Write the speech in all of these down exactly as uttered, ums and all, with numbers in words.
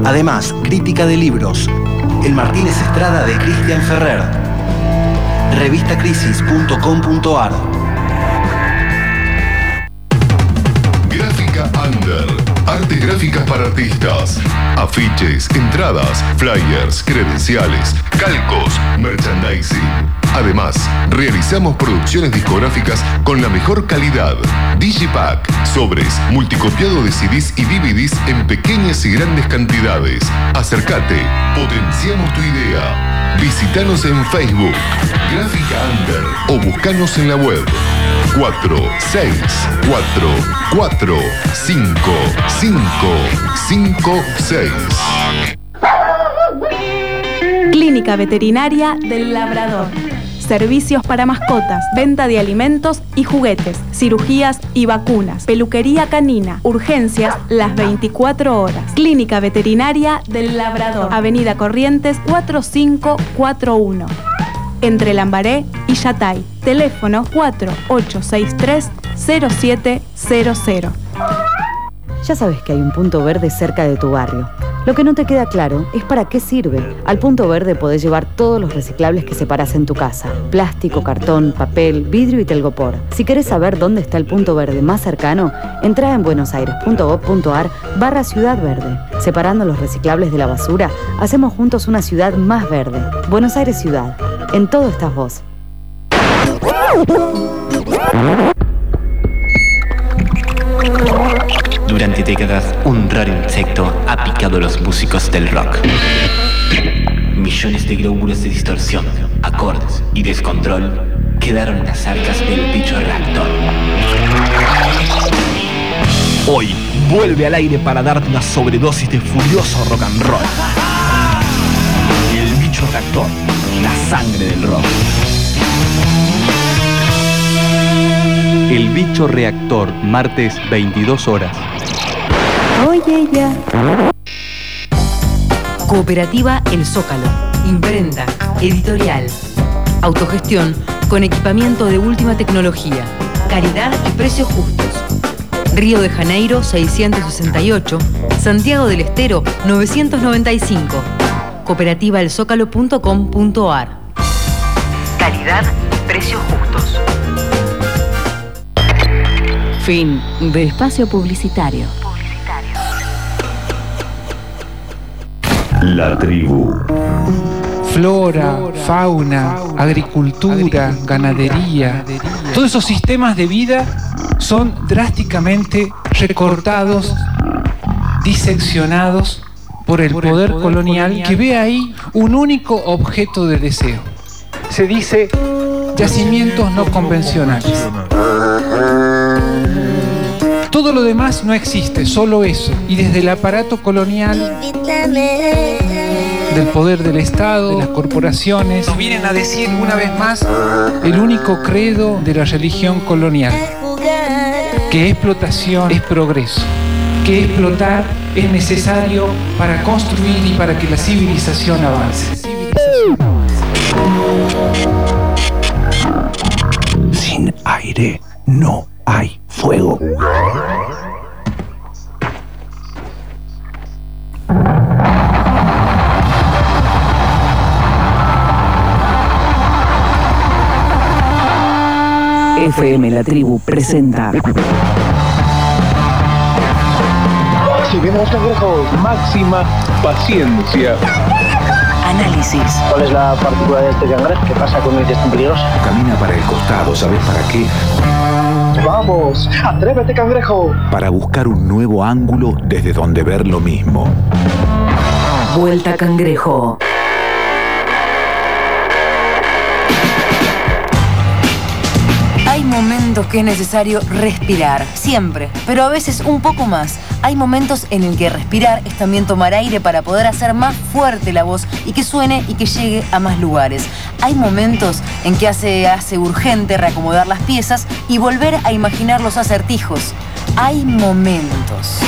Además, crítica de libros. El Martínez Estrada de Cristian Ferrer. revista crisis punto com punto ar. Gráfica Under. Artes gráficas para artistas. Afiches, entradas, flyers, credenciales, calcos, merchandising. Además, realizamos producciones discográficas con la mejor calidad. Digipack, sobres, multicopiado de C Ds y D V Ds en pequeñas y grandes cantidades. Acércate, potenciamos tu idea. Visítanos en Facebook, Gráfica Under, o buscanos en la web cuatro seis cuatro cuatro cinco cinco cinco seis. Clínica Veterinaria del Labrador. Servicios para mascotas, venta de alimentos y juguetes, cirugías y vacunas, peluquería canina, urgencias las veinticuatro horas. Clínica Veterinaria del Labrador, Avenida Corrientes cuatro cinco cuatro uno, entre Lambaré y Yatay. Teléfono cuatro ocho seis tres cero siete cero cero. Ya sabes que hay un punto verde cerca de tu barrio. Lo que no te queda claro es para qué sirve. Al punto verde podés llevar todos los reciclables que separás en tu casa. Plástico, cartón, papel, vidrio y telgopor. Si querés saber dónde está el punto verde más cercano, entrá en buenosaires.gov.ar barra Ciudad Verde. Separando los reciclables de la basura, hacemos juntos una ciudad más verde. Buenos Aires Ciudad. En todo estás vos. Durante décadas, un raro insecto ha picado a los músicos del rock. Millones de glóbulos de distorsión, acordes y descontrol quedaron en las arcas del bicho reactor. Hoy vuelve al aire para darte una sobredosis de furioso rock and roll. El bicho reactor, la sangre del rock. El bicho reactor, martes veintidós horas. Oye, ya. Cooperativa El Zócalo. Imprenta, editorial, autogestión con equipamiento de última tecnología, calidad y precios justos. Río de Janeiro seiscientos sesenta y ocho, Santiago del Estero novecientos noventa y cinco. cooperativa el zócalo punto com punto ar. Calidad y precios justos. Fin de espacio publicitario. La tribu. Flora, fauna, agricultura, ganadería, todos esos sistemas de vida son drásticamente recortados, diseccionados por el poder colonial que ve ahí un único objeto de deseo. Se dice yacimientos no convencionales. Todo lo demás no existe, solo eso. Y desde el aparato colonial, del poder del Estado, de las corporaciones, nos vienen a decir una vez más el único credo de la religión colonial, que explotación es progreso, que explotar es necesario para construir y para que la civilización avance. Sin aire no hay fuego. F M La Tribu presenta. Si vienen los cangrejos, máxima paciencia. Análisis. ¿Cuál es la particularidad de este cangrejo? ¿Qué pasa con él que es tan peligroso? Camina para el costado, ¿sabes para qué? ¡Vamos! ¡Atrévete, cangrejo! Para buscar un nuevo ángulo desde donde ver lo mismo. Vuelta Cangrejo. Hay momentos que es necesario respirar, siempre, pero a veces un poco más. Hay momentos en el que respirar es también tomar aire para poder hacer más fuerte la voz y que suene y que llegue a más lugares. Hay momentos en que hace, hace urgente reacomodar las piezas y volver a imaginar los acertijos. Hay momentos.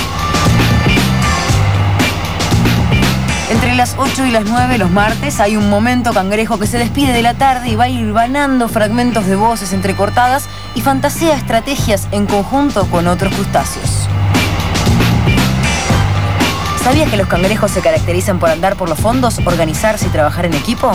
Entre las ocho y las nueve los martes hay un momento cangrejo que se despide de la tarde y va hilvanando fragmentos de voces entrecortadas y fantasea estrategias en conjunto con otros crustáceos. ¿Sabías que los cangrejos se caracterizan por andar por los fondos, organizarse y trabajar en equipo?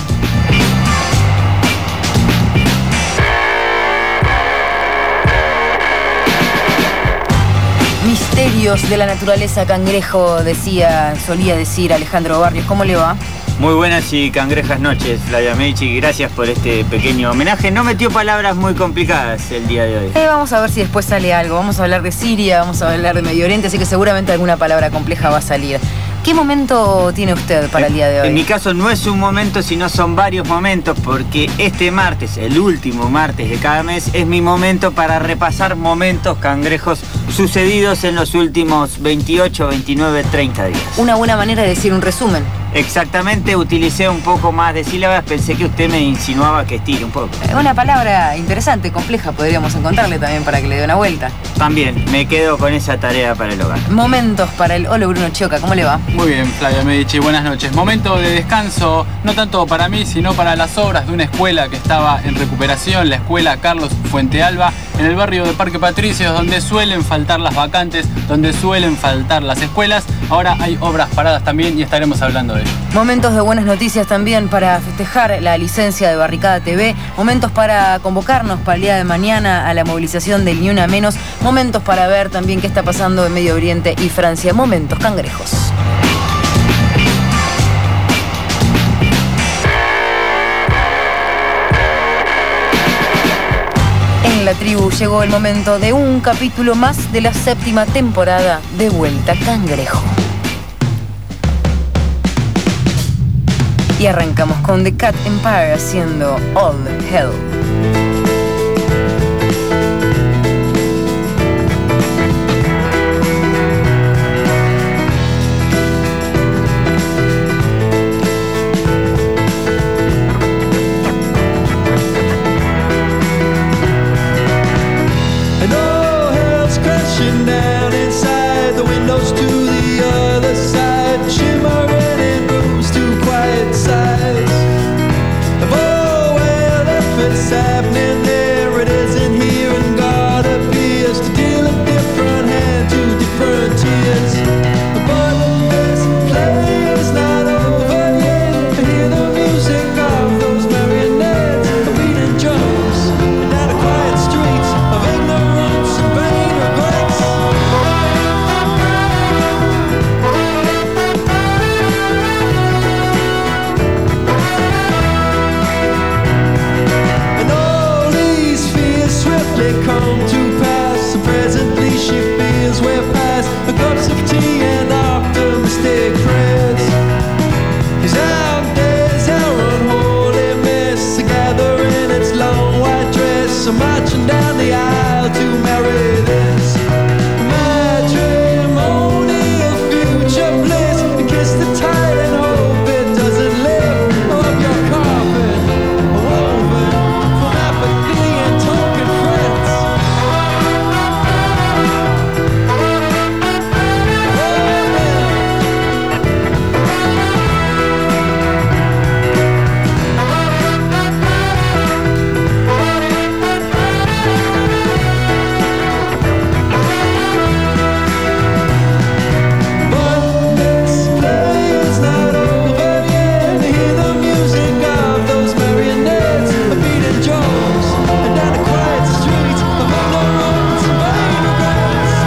Misterios de la naturaleza cangrejo, decía, solía decir Alejandro Barrios. ¿Cómo le va? Muy buenas y cangrejas noches, Flavia Medici. Gracias por este pequeño homenaje. No metió palabras muy complicadas el día de hoy. Eh, vamos a ver si después sale algo. Vamos a hablar de Siria, vamos a hablar de Medio Oriente, así que seguramente alguna palabra compleja va a salir. ¿Qué momento tiene usted para el día de hoy? En mi caso no es un momento, sino son varios momentos, porque este martes, el último martes de cada mes, es mi momento para repasar momentos cangrejos sucedidos en los últimos veintiocho, veintinueve, treinta días. Una buena manera de decir un resumen. Exactamente, utilicé un poco más de sílabas, pensé que usted me insinuaba que estire un poco. Una palabra interesante, compleja, podríamos encontrarle también para que le dé una vuelta. También, me quedo con esa tarea para el hogar. Momentos para el Hola Bruno Chioca, ¿cómo le va? Muy bien, Flavia Medici, buenas noches. Momento de descanso, no tanto para mí, sino para las obras de una escuela que estaba en recuperación, la escuela Carlos Fuentealba, en el barrio de Parque Patricios, donde suelen faltar las vacantes, donde suelen faltar las escuelas. Ahora hay obras paradas también y estaremos hablando de ello. Momentos de buenas noticias también para festejar la licencia de Barricada T V, momentos para convocarnos para el día de mañana a la movilización del Ni Una Menos, momentos para ver también qué está pasando en Medio Oriente y Francia, momentos cangrejos. En la tribu llegó el momento de un capítulo más de la séptima temporada de Vuelta Cangrejo. Y arrancamos con The Cat Empire haciendo All Hell. And all hell's crashing down inside, the windows to the other side, shimmering in rooms to quiet sighs of oh well, if it's happening there, it isn't here, and God appears to deal a different hand to different tears. But this play is not over yet. I hear the music of those marionettes, the beating drums, and down the quiet streets of ignorance and vain regrets. And all these fears swiftly come to pass, and presently she feels we're past the cups of tea and optimistic prayers. Cause our days are unholy mess, gather in its long white dress, marching down the aisle to marry this matrimonial future bliss. And kiss the tide and hope it doesn't live up your carpet, woven from apathy and token frets. But this play is not over yet. Hear the music of those marionettes, a beating drums, and down the quiet streets of ignorance and vain regrets.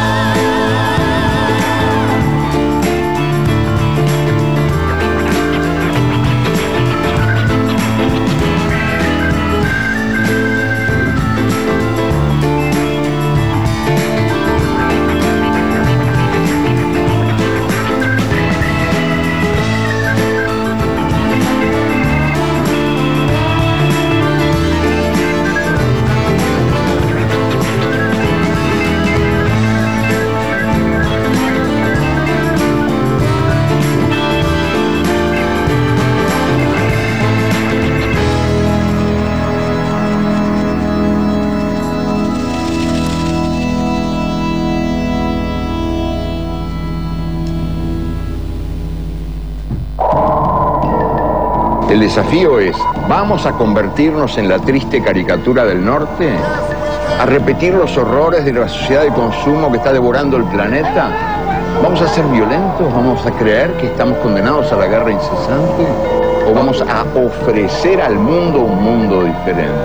El desafío es, ¿vamos a convertirnos en la triste caricatura del norte? ¿A repetir los horrores de la sociedad de consumo que está devorando el planeta? ¿Vamos a ser violentos? ¿Vamos a creer que estamos condenados a la guerra incesante? ¿O vamos a ofrecer al mundo un mundo diferente?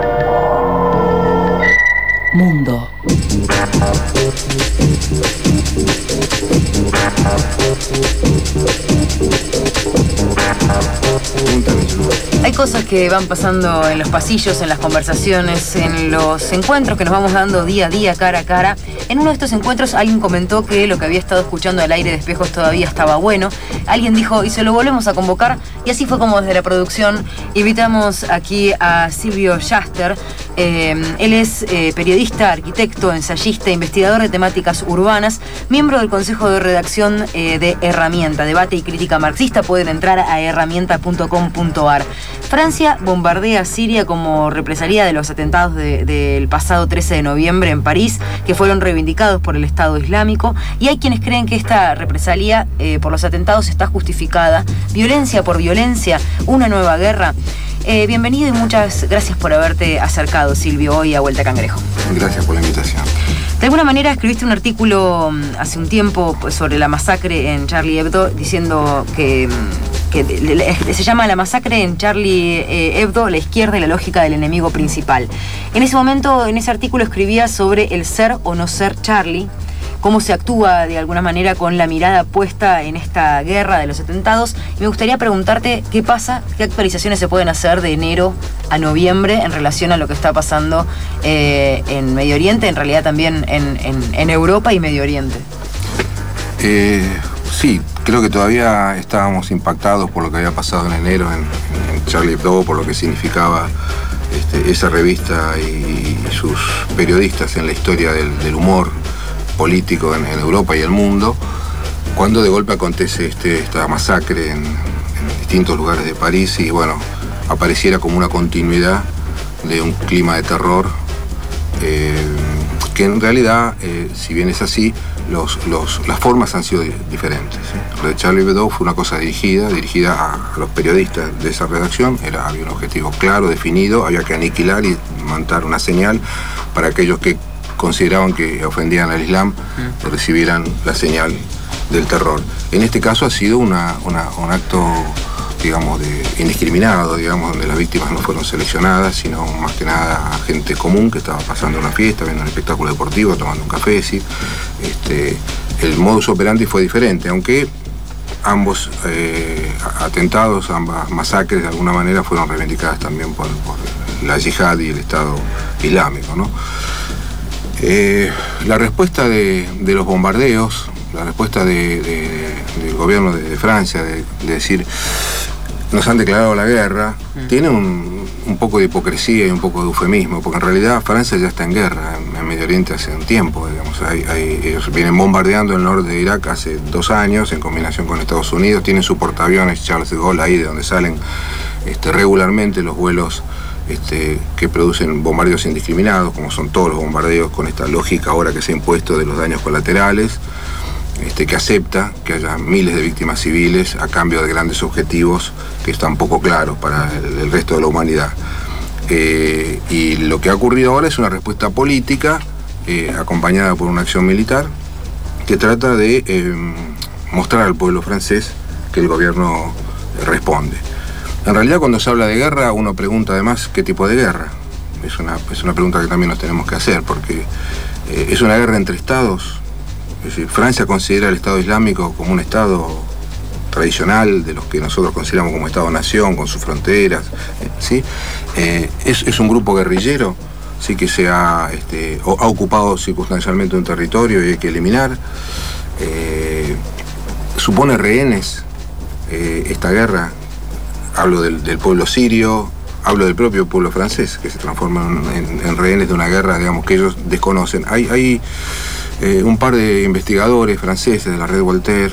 Mundo. Hay cosas que van pasando en los pasillos, en las conversaciones, en los encuentros que nos vamos dando día a día, cara a cara. En uno de estos encuentros alguien comentó que lo que había estado escuchando al aire de Espejos todavía estaba bueno. Alguien dijo, y se lo volvemos a convocar. Y así fue como desde la producción invitamos aquí a Silvio Jaster. Eh, él es eh, periodista, arquitecto, ensayista, investigador de temáticas urbanas, miembro del Consejo de Redacción eh, de Herramienta, Debate y Crítica Marxista. Pueden entrar a herramienta punto com punto ar. Francia bombardea a Siria como represalia de los atentados de, del pasado trece de noviembre en París, que fueron reivindicados por el Estado Islámico, y hay quienes creen que esta represalia eh, por los atentados está justificada. Violencia por violencia, una nueva guerra. Eh, bienvenido y muchas gracias por haberte acercado, Silvio, hoy a Vuelta a Cangrejo. Gracias por la invitación. De alguna manera escribiste un artículo hace un tiempo sobre la masacre en Charlie Hebdo, diciendo que, que se llama La masacre en Charlie Hebdo, la izquierda y la lógica del enemigo principal. En ese momento, en ese artículo escribías sobre el ser o no ser Charlie, cómo se actúa de alguna manera con la mirada puesta en esta guerra de los atentados. Y me gustaría preguntarte qué pasa, qué actualizaciones se pueden hacer de enero a noviembre en relación a lo que está pasando eh, en Medio Oriente, en realidad también en, en, en Europa y Medio Oriente. Eh, sí, creo que todavía estábamos impactados por lo que había pasado en enero en, en Charlie Hebdo, por lo que significaba este, esa revista y, y sus periodistas en la historia del, del humor político en, en Europa y el mundo, cuando de golpe acontece este, esta masacre en, en distintos lugares de París y bueno, apareciera como una continuidad de un clima de terror eh, que en realidad, eh, si bien es así, los, los, las formas han sido diferentes, ¿sí? Lo de Charlie Hebdo fue una cosa dirigida, dirigida a, a los periodistas de esa redacción, era, había un objetivo claro, definido, había que aniquilar y mandar una señal para aquellos que consideraban que ofendían al Islam, mm. recibieran la señal del terror. En este caso ha sido una, una, un acto, digamos, de, indiscriminado, digamos, donde las víctimas no fueron seleccionadas, sino más que nada gente común que estaba pasando una fiesta, viendo un espectáculo deportivo, tomando un café, ¿sí? Este, el modus operandi fue diferente, aunque ambos eh, atentados, ambas masacres de alguna manera fueron reivindicadas también por, por la yihad y el Estado Islámico, ¿no? Eh, la respuesta de, de los bombardeos, la respuesta de, de, del gobierno de, de Francia, de, de decir, nos han declarado la guerra, mm. tiene un, un poco de hipocresía y un poco de eufemismo, porque en realidad Francia ya está en guerra en, en Medio Oriente hace un tiempo, digamos. Hay, hay, ellos vienen bombardeando el norte de Irak hace dos años en combinación con Estados Unidos, tienen su portaaviones Charles de Gaulle ahí, de donde salen este, regularmente los vuelos Este, que producen bombardeos indiscriminados, como son todos los bombardeos, con esta lógica ahora que se ha impuesto de los daños colaterales, este, que acepta que haya miles de víctimas civiles a cambio de grandes objetivos que están poco claros para el, el resto de la humanidad. Eh, y lo que ha ocurrido ahora es una respuesta política eh, acompañada por una acción militar que trata de eh, mostrar al pueblo francés que el gobierno responde. En realidad, cuando se habla de guerra, uno pregunta además qué tipo de guerra. Es una, es una pregunta que también nos tenemos que hacer, porque eh, es una guerra entre estados. Es decir, Francia considera al Estado Islámico como un Estado tradicional, de los que nosotros consideramos como Estado-nación, con sus fronteras, eh, ¿sí? Eh, es, es un grupo guerrillero, sí, que se ha, este, ha ocupado circunstancialmente un territorio y hay que eliminar. Eh, supone rehenes eh, esta guerra. Hablo del, del pueblo sirio, hablo del propio pueblo francés, que se transforman en, en rehenes de una guerra, digamos, que ellos desconocen. Hay, hay eh, un par de investigadores franceses de la red Voltaire,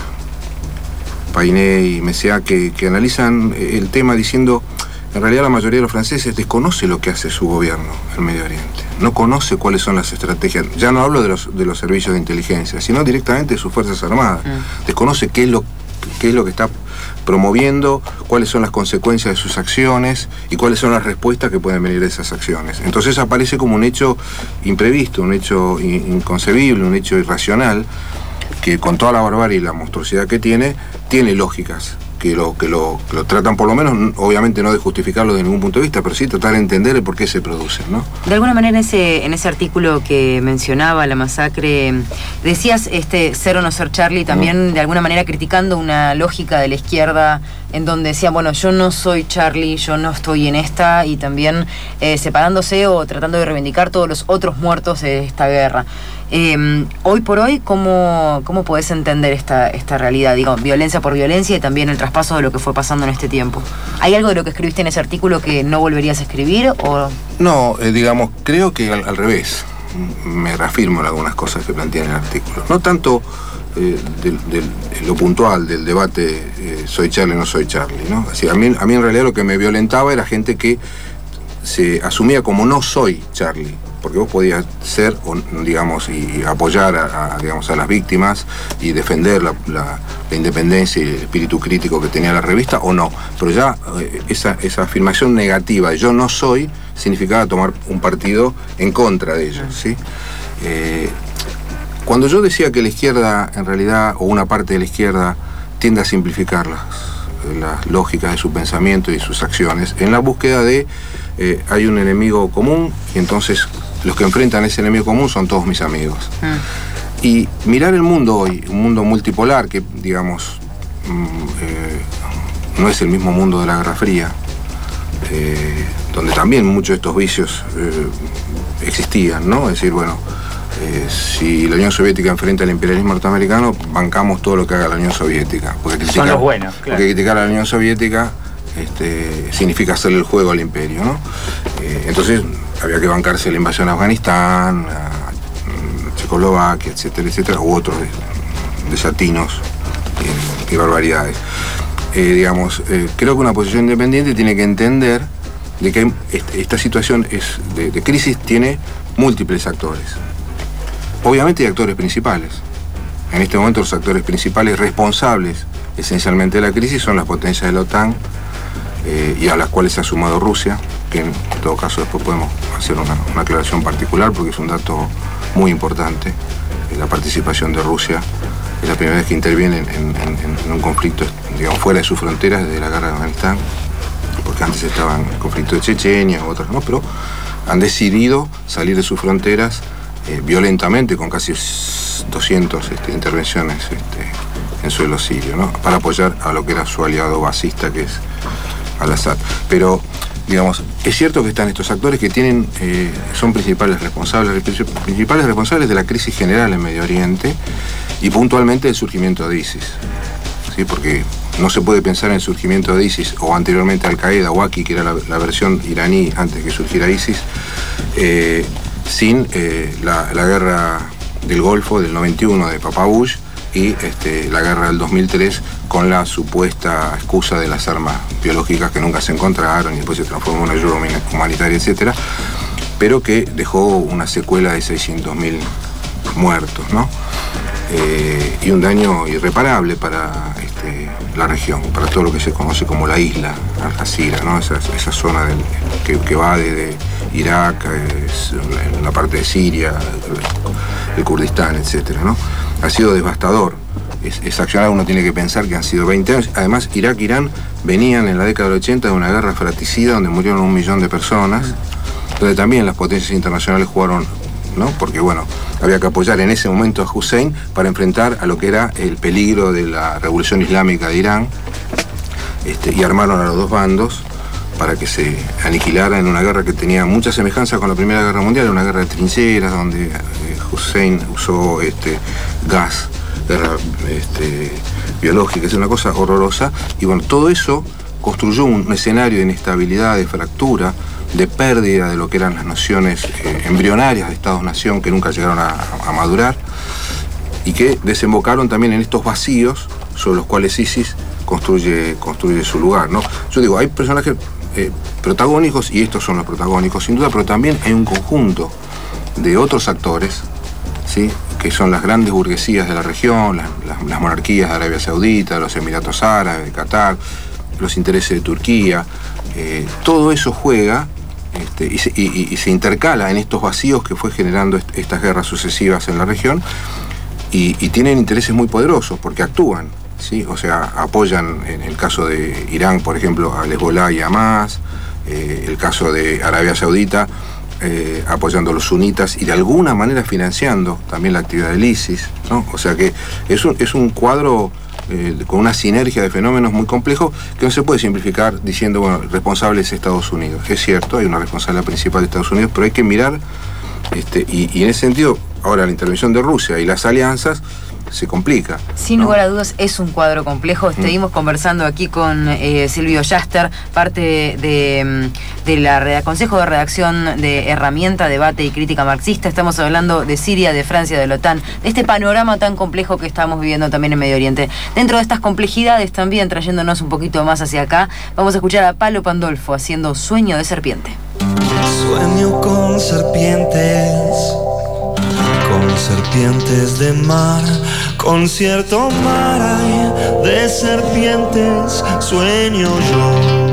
Painet y Messiaen, que, que analizan el tema diciendo, en realidad la mayoría de los franceses desconoce lo que hace su gobierno en Medio Oriente. No conoce cuáles son las estrategias. Ya no hablo de los, de los servicios de inteligencia, sino directamente de sus Fuerzas Armadas. Mm. Desconoce qué es lo qué es lo que está promoviendo, cuáles son las consecuencias de sus acciones y cuáles son las respuestas que pueden venir de esas acciones. Entonces aparece como un hecho imprevisto, un hecho inconcebible, un hecho irracional, que con toda la barbarie y la monstruosidad que tiene, tiene lógicas que lo, que lo, que lo tratan, por lo menos, obviamente no de justificarlo de ningún punto de vista, pero sí tratar de entender el por qué se producen, ¿no? De alguna manera, en ese, en ese artículo que mencionaba la masacre, decías este ser o no ser Charlie, también no. de alguna manera criticando una lógica de la izquierda en donde decían, bueno, yo no soy Charlie, yo no estoy en esta, y también eh, separándose o tratando de reivindicar todos los otros muertos de esta guerra. Eh, hoy por hoy, ¿cómo, cómo podés entender esta, esta realidad? Digo, violencia por violencia y también el traspaso de lo que fue pasando en este tiempo. ¿Hay algo de lo que escribiste en ese artículo que no volverías a escribir? O... No, eh, digamos, creo que al, al revés. Me reafirmo en algunas cosas que planteé en el artículo. No tanto eh, de, de, de lo puntual del debate eh, soy Charlie o no soy Charlie, ¿no? Así, a, mí, a mí en realidad lo que me violentaba era gente que se asumía como no soy Charlie. Porque vos podías ser, digamos, y apoyar a, a, digamos, a las víctimas y defender la, la, la independencia y el espíritu crítico que tenía la revista, o no. Pero ya eh, esa, esa afirmación negativa, yo no soy, significaba tomar un partido en contra de ellos, ¿sí? Eh, cuando yo decía que la izquierda, en realidad, o una parte de la izquierda, tiende a simplificar las, las lógicas de su pensamiento y sus acciones, en la búsqueda de eh, hay un enemigo común y entonces los que enfrentan ese enemigo común son todos mis amigos. Mm. Y mirar el mundo hoy, un mundo multipolar que, digamos, mm, eh, no es el mismo mundo de la Guerra Fría, eh, donde también muchos de estos vicios eh, existían, ¿no? Es decir, bueno, eh, si la Unión Soviética enfrenta al imperialismo norteamericano, bancamos todo lo que haga la Unión Soviética. Porque criticar, son los buenos, claro. Porque criticar a la Unión Soviética Este, significa hacerle el juego al imperio, ¿no? Eh, entonces había que bancarse la invasión a Afganistán, a, a Checoslovaquia, etcétera, etcétera, u otros desatinos y, y barbaridades. Eh, digamos, eh, creo que una posición independiente tiene que entender de que este, esta situación es de, de crisis tiene múltiples actores. Obviamente hay actores principales. En este momento los actores principales responsables esencialmente de la crisis son las potencias de la OTAN, Eh, y a las cuales se ha sumado Rusia, que en todo caso después podemos hacer una, una aclaración particular porque es un dato muy importante. Eh, la participación de Rusia es la primera vez que interviene en, en, en, en un conflicto, digamos, fuera de sus fronteras desde la guerra de Afganistán, porque antes estaban en el conflicto de Chechenia, otros no, pero han decidido salir de sus fronteras eh, violentamente, con casi doscientas este, intervenciones este, en suelo sirio, ¿no? Para apoyar a lo que era su aliado basista, que es al-Assad. Pero, digamos, es cierto que están estos actores que tienen, eh, son principales responsables, principales responsables de la crisis general en Medio Oriente y puntualmente del surgimiento de ISIS, ¿sí? Porque no se puede pensar en el surgimiento de ISIS o anteriormente Al-Qaeda o Aki, que era la, la versión iraní antes que surgiera ISIS, eh, sin eh, la, la guerra del Golfo del noventa y uno de Papa Bush y este, la guerra del dos mil tres con la supuesta excusa de las armas biológicas que nunca se encontraron y después se transformó en una ayuda humanitaria, etcétera, pero que dejó una secuela de seiscientos mil muertos, ¿no? Eh, y un daño irreparable para este, la región, para todo lo que se conoce como la isla Al-Jazira, ¿no? Esa, esa zona del, que, que va desde Irak, es, en la parte de Siria, el, el Kurdistán, etcétera, ¿no? Ha sido devastador. Es, es accionar, uno tiene que pensar que han sido veinte años. Además, Irak y Irán venían en la década del ochenta de una guerra fratricida donde murieron un millón de personas, donde también las potencias internacionales jugaron, ¿no? Porque, bueno, había que apoyar en ese momento a Hussein para enfrentar a lo que era el peligro de la revolución islámica de Irán, este, y armaron a los dos bandos para que se aniquilara en una guerra que tenía mucha semejanza con la Primera Guerra Mundial, una guerra de trincheras donde eh, Hussein usó este, gas, guerra este, biológica, es una cosa horrorosa. Y bueno, todo eso construyó un escenario de inestabilidad, de fractura, de pérdida de lo que eran las nociones eh, embrionarias de Estados-nación que nunca llegaron a, a madurar y que desembocaron también en estos vacíos sobre los cuales ISIS construye, construye su lugar, ¿no? Yo digo, hay personajes eh, protagónicos y estos son los protagónicos sin duda, pero también hay un conjunto de otros actores, ¿sí? Que son las grandes burguesías de la región, las, las, las monarquías de Arabia Saudita, los Emiratos Árabes, de Qatar, los intereses de Turquía, eh, todo eso juega este, y, se, y, y se intercala en estos vacíos que fue generando est estas guerras sucesivas en la región, y, y tienen intereses muy poderosos porque actúan, ¿sí? O sea, apoyan, en el caso de Irán, por ejemplo, a Hezbollah y a Hamas, eh, el caso de Arabia Saudita, eh, apoyando a los sunitas y de alguna manera financiando también la actividad del ISIS, ¿no? O sea que es un, es un cuadro eh, con una sinergia de fenómenos muy complejos que no se puede simplificar diciendo, bueno, responsable es Estados Unidos. Es cierto, hay una responsabilidad principal de Estados Unidos, pero hay que mirar, este, y, y en ese sentido, ahora la intervención de Rusia y las alianzas se complica. Sin ¿no? lugar a dudas es un cuadro complejo. Seguimos mm. conversando aquí con eh, Silvio Yaster, parte de, de la red, Consejo de Redacción de Herramienta, Debate y Crítica Marxista. Estamos hablando de Siria, de Francia, de la OTAN, de este panorama tan complejo que estamos viviendo también en Medio Oriente. Dentro de estas complejidades también, trayéndonos un poquito más hacia acá, vamos a escuchar a Palo Pandolfo haciendo Sueño de Serpiente. Sueño con serpientes, con serpientes de mar, con cierto mar hay de serpientes, sueño yo.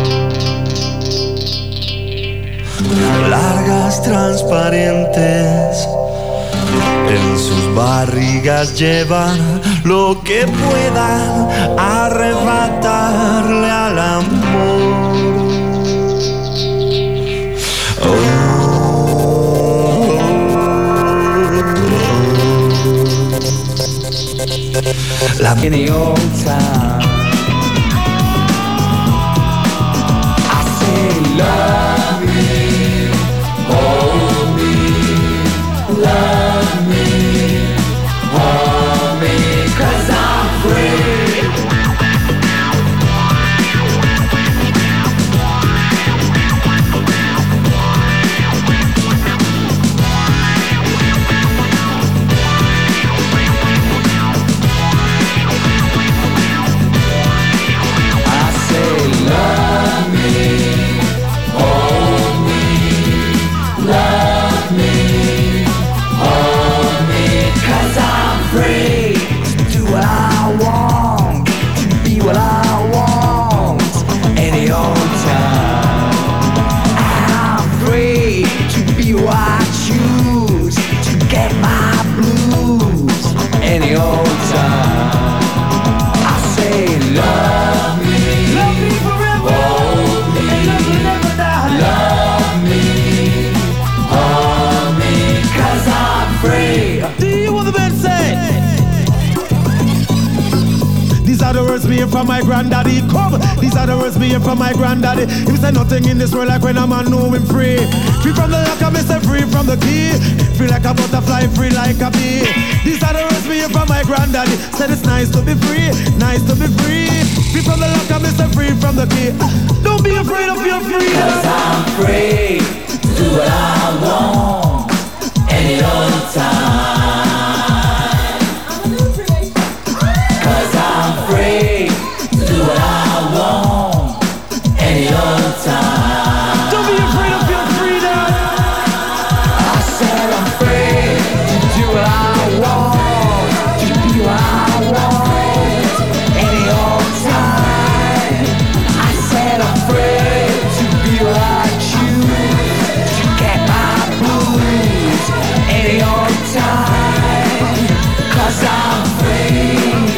Largas, transparentes, en sus barrigas llevan lo que puedan arrebatarle al amor. Oh. La mini old time. I say love me, hold me, love me, hold me, 'cause I'm free. From my granddaddy, come. These are the words me hear from my granddaddy. He said nothing in this world like when a man know him free. Free from the lock, I say free from the key. Free like a butterfly, free like a bee. These are the words me hear from my granddaddy. Said it's nice to be free, nice to be free. Free from the lock, I say free from the key. Don't be afraid of your freedom. 'Cause I'm free to do what I want any old time. 'Cause I'm free. What I want any old time. Don't be afraid of your freedom. I said I'm free to do what I want, to be what I want any old time. I said I'm free to be what I choose, to get my blues any old time. 'Cause I'm free.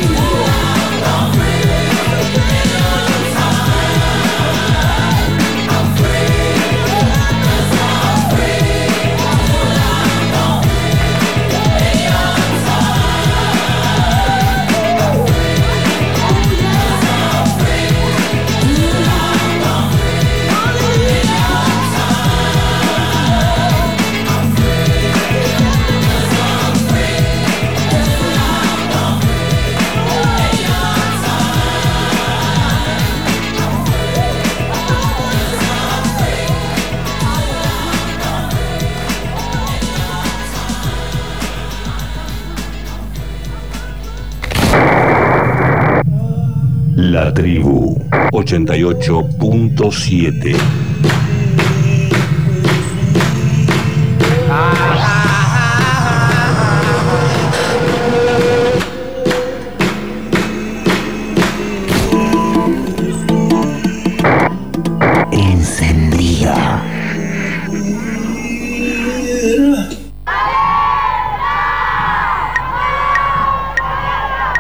La Tribu ochenta y ocho punto siete. Encendida.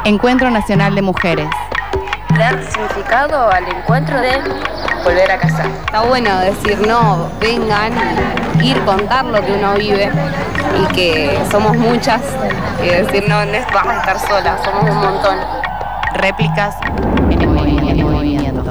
Encuentro Nacional de Mujeres. Dar significado al encuentro de volver a casa. Está bueno decir no, vengan, ir, contar lo que uno vive y que somos muchas, y decir no, no vas a estar sola, somos un montón. Réplicas en el movimiento.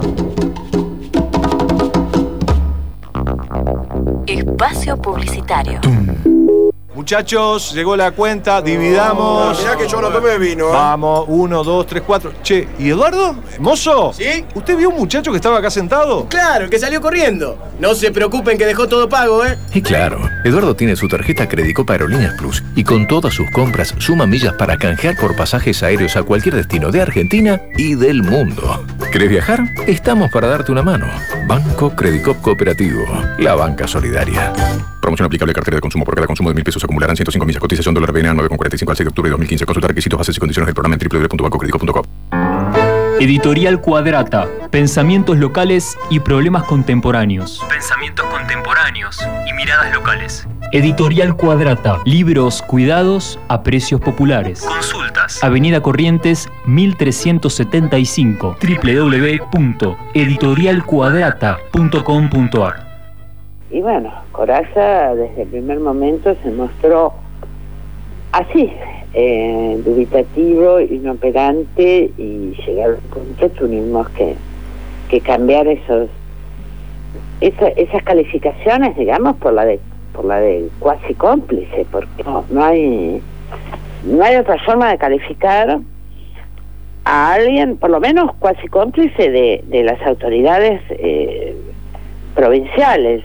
Espacio publicitario. Muchachos, llegó la cuenta, dividamos. No, mirá que yo no tomé vino. ¿eh? Vamos, uno, dos, tres, cuatro. Che, ¿y Eduardo? ¿Mozo? ¿Sí? ¿Usted vio un muchacho que estaba acá sentado? Claro, el que salió corriendo. No se preocupen que dejó todo pago, ¿eh? Y claro, Eduardo tiene su tarjeta Credicopa Aerolíneas Plus y con todas sus compras suma millas para canjear por pasajes aéreos a cualquier destino de Argentina y del mundo. ¿Querés viajar? Estamos para darte una mano. Banco Credicop Cooperativo, la banca solidaria. Promoción aplicable a cartera de consumo. Por cada consumo de mil pesos acumularán ciento cinco millas. Cotización dólar B N A nueve coma cuarenta y cinco al seis de octubre de dos mil quince. Consultar requisitos, bases y condiciones del programa en doble u doble u doble u punto banco credico punto com. Editorial Cuadrata. Pensamientos locales y problemas contemporáneos. Pensamientos contemporáneos y miradas locales. Editorial Cuadrata. Libros cuidados a precios populares. Consultas. Avenida Corrientes mil trescientos setenta y cinco. doble u doble u doble u punto editorial cuadrata punto com punto a r. Y bueno, Coraza desde el primer momento se mostró así, eh, dubitativo, inoperante, y llegar al punto tuvimos que, que cambiar esos esa, esas calificaciones, digamos, por la de por la de cuasi cómplice, porque no, no hay no hay otra forma de calificar a alguien, por lo menos cuasi cómplice de, de las autoridades eh, provinciales.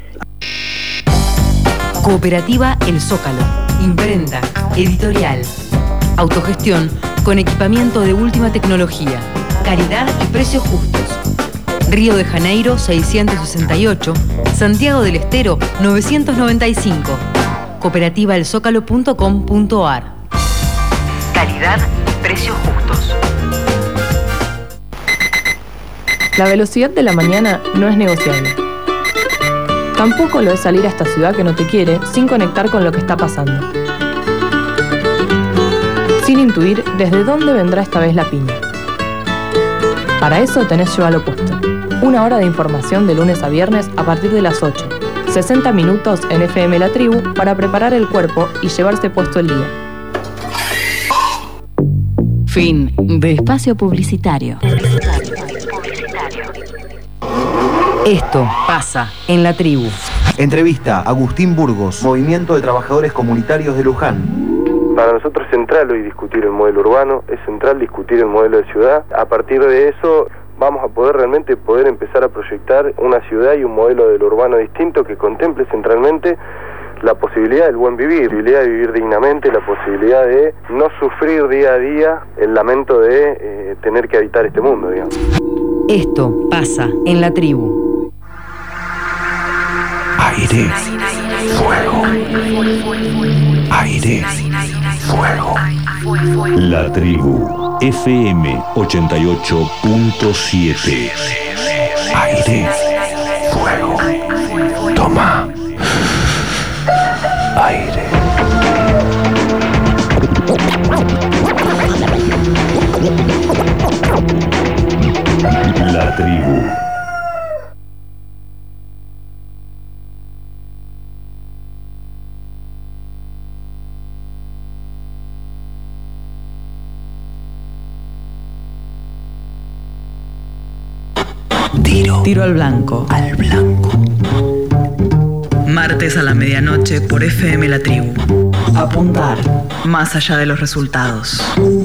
Cooperativa El Zócalo. Imprenta, editorial, autogestión con equipamiento de última tecnología, calidad y precios justos. Río de Janeiro seiscientos sesenta y ocho, Santiago del Estero novecientos noventa y cinco. cooperativa el zócalo punto com punto a r. Calidad y precios justos. La velocidad de la mañana no es negociable. Tampoco lo es salir a esta ciudad que no te quiere sin conectar con lo que está pasando. Sin intuir desde dónde vendrá esta vez la piña. Para eso tenés Llévalo Puesto. Una hora de información de lunes a viernes a partir de las ocho. sesenta minutos en F M La Tribu para preparar el cuerpo y llevarse puesto el día. Fin de espacio publicitario. Esto pasa en La Tribu. Entrevista Agustín Burgos, Movimiento de Trabajadores Comunitarios de Luján. Para nosotros es central hoy discutir el modelo urbano, es central discutir el modelo de ciudad. A partir de eso vamos a poder realmente poder empezar a proyectar una ciudad y un modelo de lo urbano distinto que contemple centralmente la posibilidad del buen vivir, la posibilidad de vivir dignamente, la posibilidad de no sufrir día a día el lamento de eh, tener que habitar este mundo, digamos. Esto pasa en La Tribu. Aire, fuego. Aire, fuego. La Tribu, F M ochenta y ocho punto siete. Aire, fuego. Toma. Aire. La Tribu. Tiro. Tiro al blanco. Al blanco. Martes a la medianoche por F M La Tribu. Apuntar. Más allá de los resultados.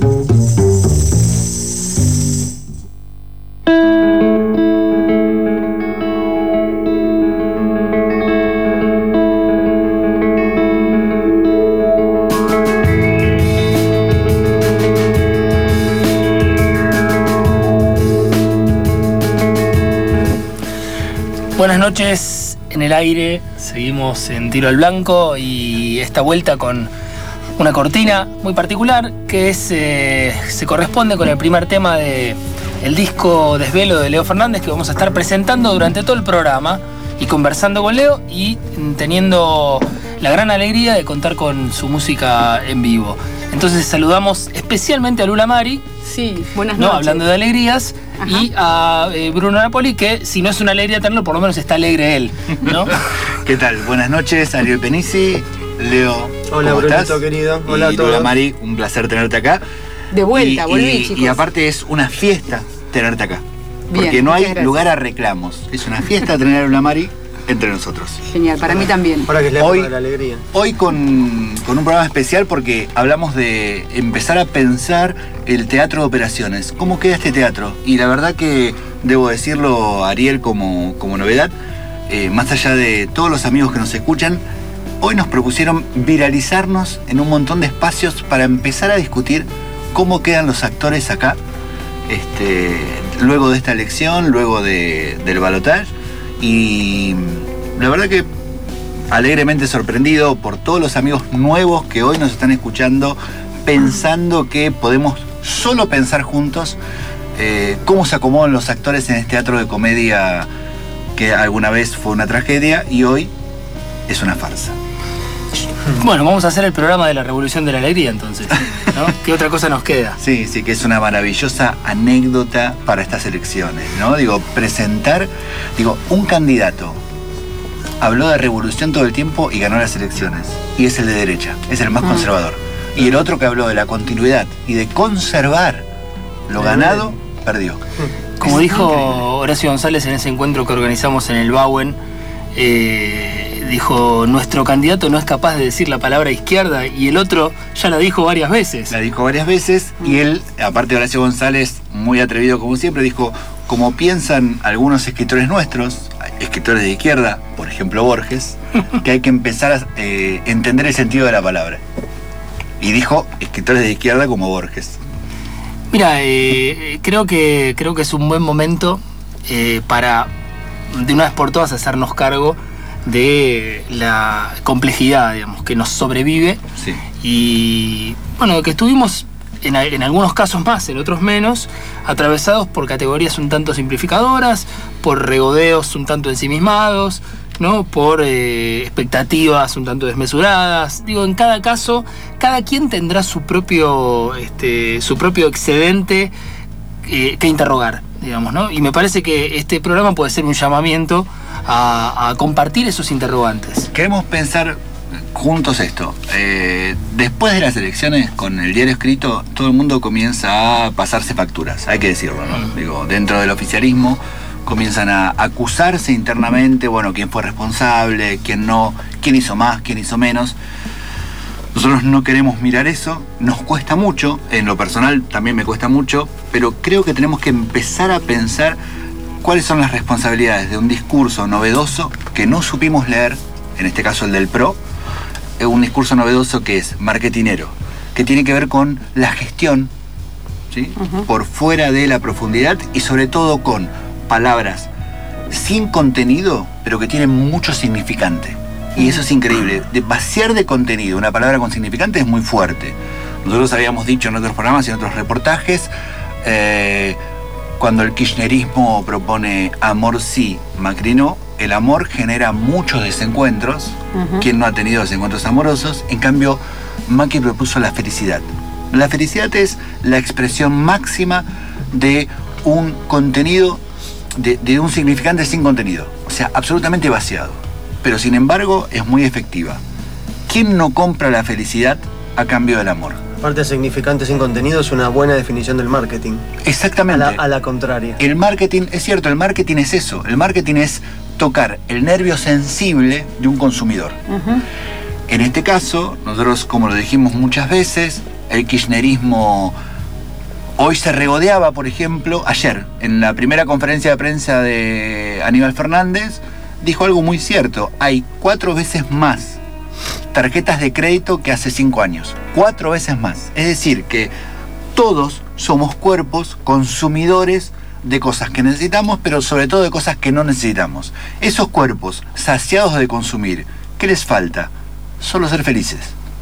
Buenas noches, en el aire, seguimos en Tiro al Blanco y esta vuelta con una cortina muy particular que es, eh, se corresponde con el primer tema de el disco Desvelo de Leo Fernández, que vamos a estar presentando durante todo el programa y conversando con Leo y teniendo la gran alegría de contar con su música en vivo. Entonces saludamos especialmente a Lula Mari. Sí, buenas ¿no? noches. Hablando de alegrías. Ajá. Y a eh, Bruno Napoli, que si no es una alegría tenerlo, por lo menos está alegre él, ¿no? ¿Qué tal? Buenas noches, Ariel Penisi, Leo. Hola, ¿cómo Brunito, estás? querido. Hola y a todos. Lula Mari, un placer tenerte acá. De vuelta, y, volví, y, chicos. Y aparte es una fiesta tenerte acá. Bien, porque no hay gracias. lugar a reclamos. Es una fiesta tener a Lula Mari entre nosotros. Genial, para mí también. Ahora que es la Hoy- época de la alegría. Hoy con, con un programa especial porque hablamos de empezar a pensar el teatro de operaciones. ¿Cómo queda este teatro? Y la verdad que debo decirlo, Ariel, como, como novedad, eh, más allá de todos los amigos que nos escuchan, hoy nos propusieron viralizarnos en un montón de espacios para empezar a discutir cómo quedan los actores acá, este, luego de esta elección, luego de, del balotaje. Y la verdad que alegremente sorprendido por todos los amigos nuevos que hoy nos están escuchando, pensando que podemos solo pensar juntos eh, cómo se acomodan los actores en este teatro de comedia que alguna vez fue una tragedia y hoy es una farsa. Bueno, vamos a hacer el programa de la Revolución de la Alegría entonces, ¿no? ¿Qué otra cosa nos queda? Sí, sí, que es una maravillosa anécdota para estas elecciones, ¿no? Digo, presentar, digo, un candidato habló de revolución todo el tiempo y ganó las elecciones. Y es el de derecha, es el más Mm. conservador. Y el otro que habló de la continuidad y de conservar lo ganado, perdió. Como Es dijo increíble. Horacio González en ese encuentro que organizamos en el Bauen, eh, dijo, nuestro candidato no es capaz de decir la palabra izquierda y el otro ya la dijo varias veces. La dijo varias veces y él, aparte de Horacio González, muy atrevido como siempre, dijo, como piensan algunos escritores nuestros, escritores de izquierda, por ejemplo Borges, que hay que empezar a eh, entender el sentido de la palabra. Y dijo escritores de izquierda como Borges. Mira, eh, creo que creo que es un buen momento eh, para de una vez por todas hacernos cargo de la complejidad, digamos, que nos sobrevive. Sí. Y bueno, que estuvimos en, en algunos casos más, en otros menos, atravesados por categorías un tanto simplificadoras, por regodeos un tanto ensimismados, ¿no? Por eh, expectativas un tanto desmesuradas. Digo, en cada caso, cada quien tendrá su propio, este, su propio excedente eh, que interrogar, digamos, ¿no? Y me parece que este programa puede ser un llamamiento a, a compartir esos interrogantes. Queremos pensar juntos esto. Eh, después de las elecciones, con el diario escrito, todo el mundo comienza a pasarse facturas, hay que decirlo, ¿no? Digo, dentro del oficialismo comienzan a acusarse internamente, bueno, quién fue responsable, quién no, quién hizo más, quién hizo menos. Nosotros no queremos mirar eso, nos cuesta mucho, en lo personal también me cuesta mucho, pero creo que tenemos que empezar a pensar cuáles son las responsabilidades de un discurso novedoso que no supimos leer, en este caso el del P R O, eh, un discurso novedoso que es marketinero, que tiene que ver con la gestión, ¿sí? Uh-huh. Por fuera de la profundidad y sobre todo con palabras sin contenido, pero que tienen mucho significante. Y eso es increíble. De vaciar de contenido una palabra con significante es muy fuerte. Nosotros habíamos dicho en otros programas y en otros reportajes, eh, cuando el kirchnerismo propone amor sí, Macri no, el amor genera muchos desencuentros. Uh-huh. ¿Quién no ha tenido desencuentros amorosos? En cambio, Macri propuso la felicidad. La felicidad es la expresión máxima de un contenido, de, de un significante sin contenido. O sea, absolutamente vaciado. Pero sin embargo, es muy efectiva. ¿Quién no compra la felicidad a cambio del amor? Parte significante sin contenido es una buena definición del marketing. Exactamente. A la, a la contraria. El marketing, es cierto, el marketing es eso. El marketing es tocar el nervio sensible de un consumidor. Uh-huh. En este caso, nosotros, como lo dijimos muchas veces, el kirchnerismo hoy se regodeaba, por ejemplo, ayer, en la primera conferencia de prensa de Aníbal Fernández, dijo algo muy cierto. Hay cuatro veces más tarjetas de crédito que hace cinco años. Cuatro veces más. Es decir, que todos somos cuerpos consumidores de cosas que necesitamos, pero sobre todo de cosas que no necesitamos. Esos cuerpos saciados de consumir, ¿qué les falta? Solo ser felices.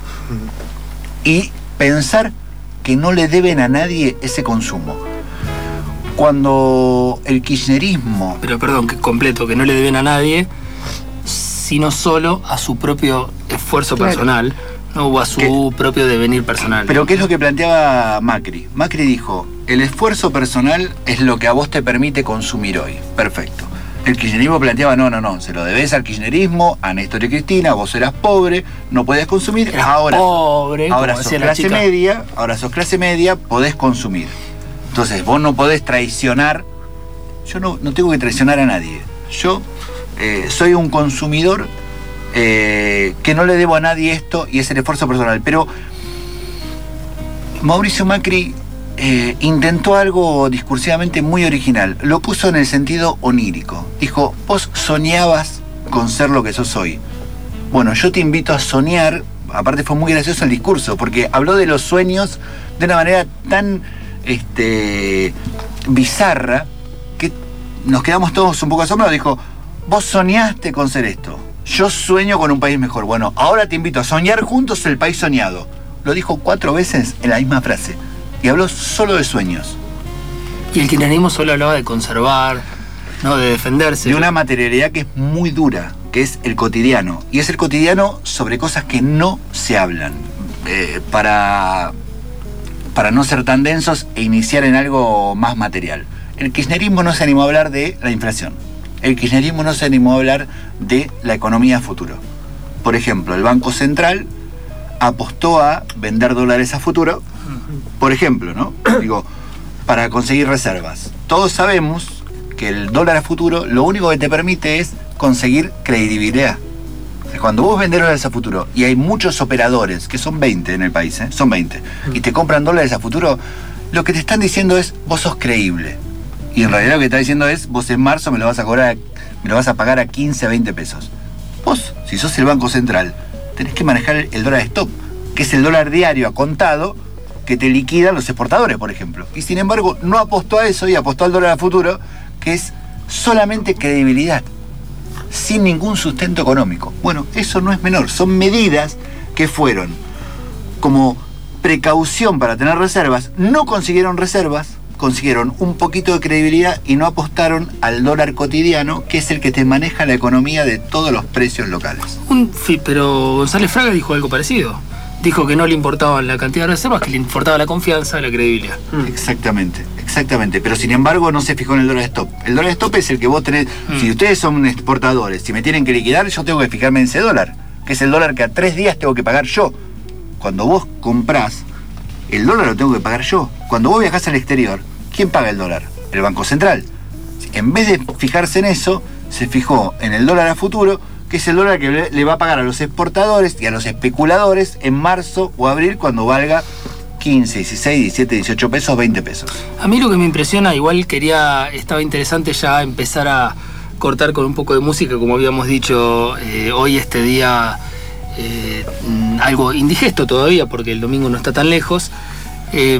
Y pensar que no le deben a nadie ese consumo. Cuando el kirchnerismo... Pero perdón, que completo, que no le deben a nadie, sino solo a su propio esfuerzo claro. personal, No hubo a su ¿Qué? propio devenir personal. Pero ¿qué es lo que planteaba Macri? Macri dijo, el esfuerzo personal es lo que a vos te permite consumir hoy. Perfecto. El kirchnerismo planteaba, no, no, no, se lo debes al kirchnerismo, a Néstor y Cristina, vos eras pobre, no podés consumir, eras ahora, pobre, ahora sos clase media, ahora sos clase media, podés consumir. Entonces vos no podés traicionar, yo no, no tengo que traicionar a nadie, yo eh, soy un consumidor eh, que no le debo a nadie esto y es el esfuerzo personal, pero Mauricio Macri Eh, intentó algo discursivamente muy original. Lo puso en el sentido onírico. Dijo, vos soñabas con ser lo que sos hoy. Bueno, yo te invito a soñar. Aparte fue muy gracioso el discurso, porque habló de los sueños de una manera tan este, bizarra que nos quedamos todos un poco asombrados. Dijo, vos soñaste con ser esto. Yo sueño con un país mejor. Bueno, ahora te invito a soñar juntos el país soñado. Lo dijo cuatro veces en la misma frase. Y habló solo de sueños. Y el kirchnerismo solo hablaba de conservar, no de defenderse. De una materialidad que es muy dura, que es el cotidiano. Y es el cotidiano sobre cosas que no se hablan. Eh, para, para no ser tan densos e iniciar en algo más material. El kirchnerismo no se animó a hablar de la inflación. El kirchnerismo no se animó a hablar de la economía a futuro. Por ejemplo, el Banco Central apostó a vender dólares a futuro. Por ejemplo, ¿no? Digo, para conseguir reservas. Todos sabemos que el dólar a futuro lo único que te permite es conseguir credibilidad. O sea, cuando vos vendés dólares a futuro y hay muchos operadores, que son veinte en el país, ¿eh? Son veinte, y te compran dólares a futuro, lo que te están diciendo es, vos sos creíble. Y en realidad lo que te está diciendo es, vos en marzo me lo vas a cobrar, me lo vas a pagar a quince, veinte pesos. Vos, si sos el Banco Central, tenés que manejar el dólar stop, que es el dólar diario a contado, que te liquidan los exportadores, por ejemplo. Y sin embargo, no apostó a eso y apostó al dólar a futuro, que es solamente credibilidad, sin ningún sustento económico. Bueno, eso no es menor. Son medidas que fueron como precaución para tener reservas. No consiguieron reservas, consiguieron un poquito de credibilidad y no apostaron al dólar cotidiano, que es el que te maneja la economía de todos los precios locales. Un, pero González Fraga dijo algo parecido. Dijo que no le importaba la cantidad de reservas, que le importaba la confianza y la credibilidad. Mm. Exactamente, exactamente. Pero sin embargo no se fijó en el dólar stop. El dólar stop es el que vos tenés... Mm. Si ustedes son exportadores, si me tienen que liquidar, yo tengo que fijarme en ese dólar. Que es el dólar que a tres días tengo que pagar yo. Cuando vos comprás, el dólar lo tengo que pagar yo. Cuando vos viajás al exterior, ¿quién paga el dólar? El Banco Central. En vez de fijarse en eso, se fijó en el dólar a futuro, que es el dólar que le va a pagar a los exportadores y a los especuladores en marzo o abril, cuando valga quince, dieciséis, diecisiete, dieciocho pesos, veinte pesos. A mí lo que me impresiona, igual quería, estaba interesante ya empezar a cortar con un poco de música, como habíamos dicho, eh, hoy este día eh, algo indigesto todavía, porque el domingo no está tan lejos. Eh,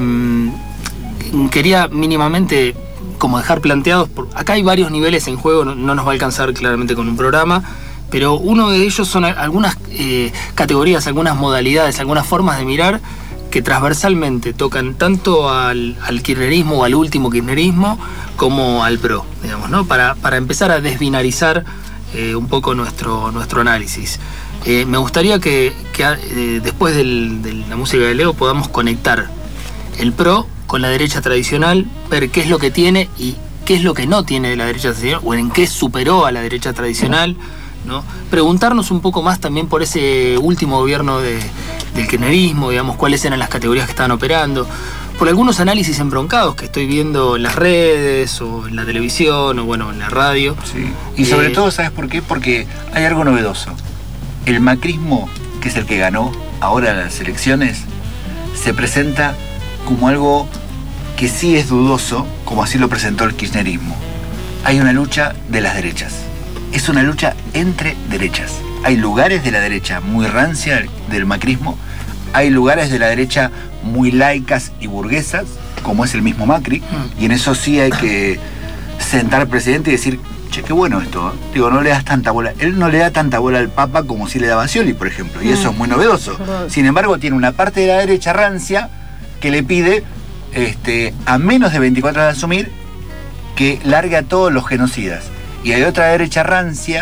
quería mínimamente como dejar planteados, por, acá hay varios niveles en juego, no, no nos va a alcanzar claramente con un programa, pero uno de ellos son algunas eh, categorías, algunas modalidades, algunas formas de mirar que transversalmente tocan tanto al, al kirchnerismo o al último kirchnerismo como al PRO, digamos, ¿no? Para, para empezar a desbinarizar eh, un poco nuestro, nuestro análisis. Eh, me gustaría que, que eh, después del, de la música de Leo podamos conectar el PRO con la derecha tradicional, ver qué es lo que tiene y qué es lo que no tiene de la derecha tradicional, o en qué superó a la derecha tradicional, ¿no? Preguntarnos un poco más también por ese último gobierno de, del kirchnerismo, digamos, cuáles eran las categorías que estaban operando, por algunos análisis embroncados que estoy viendo en las redes o en la televisión o bueno, en la radio. Sí. Y sobre eh, todo, ¿sabes por qué? Porque hay algo novedoso. El macrismo, que es el que ganó ahora las elecciones, se presenta como algo que sí es dudoso, como así lo presentó el kirchnerismo. Hay una lucha de las derechas. Es una lucha entre derechas. Hay lugares de la derecha muy rancia del macrismo, hay lugares de la derecha muy laicas y burguesas, como es el mismo Macri, y en eso sí hay que sentar al presidente y decir, che, qué bueno esto, ¿eh? Digo, no le das tanta bola. Él no le da tanta bola al Papa como si le daba a Scioli, por ejemplo, y eso es muy novedoso. Sin embargo, tiene una parte de la derecha rancia que le pide este, a menos de veinticuatro horas de asumir que largue a todos los genocidas. Y hay otra derecha rancia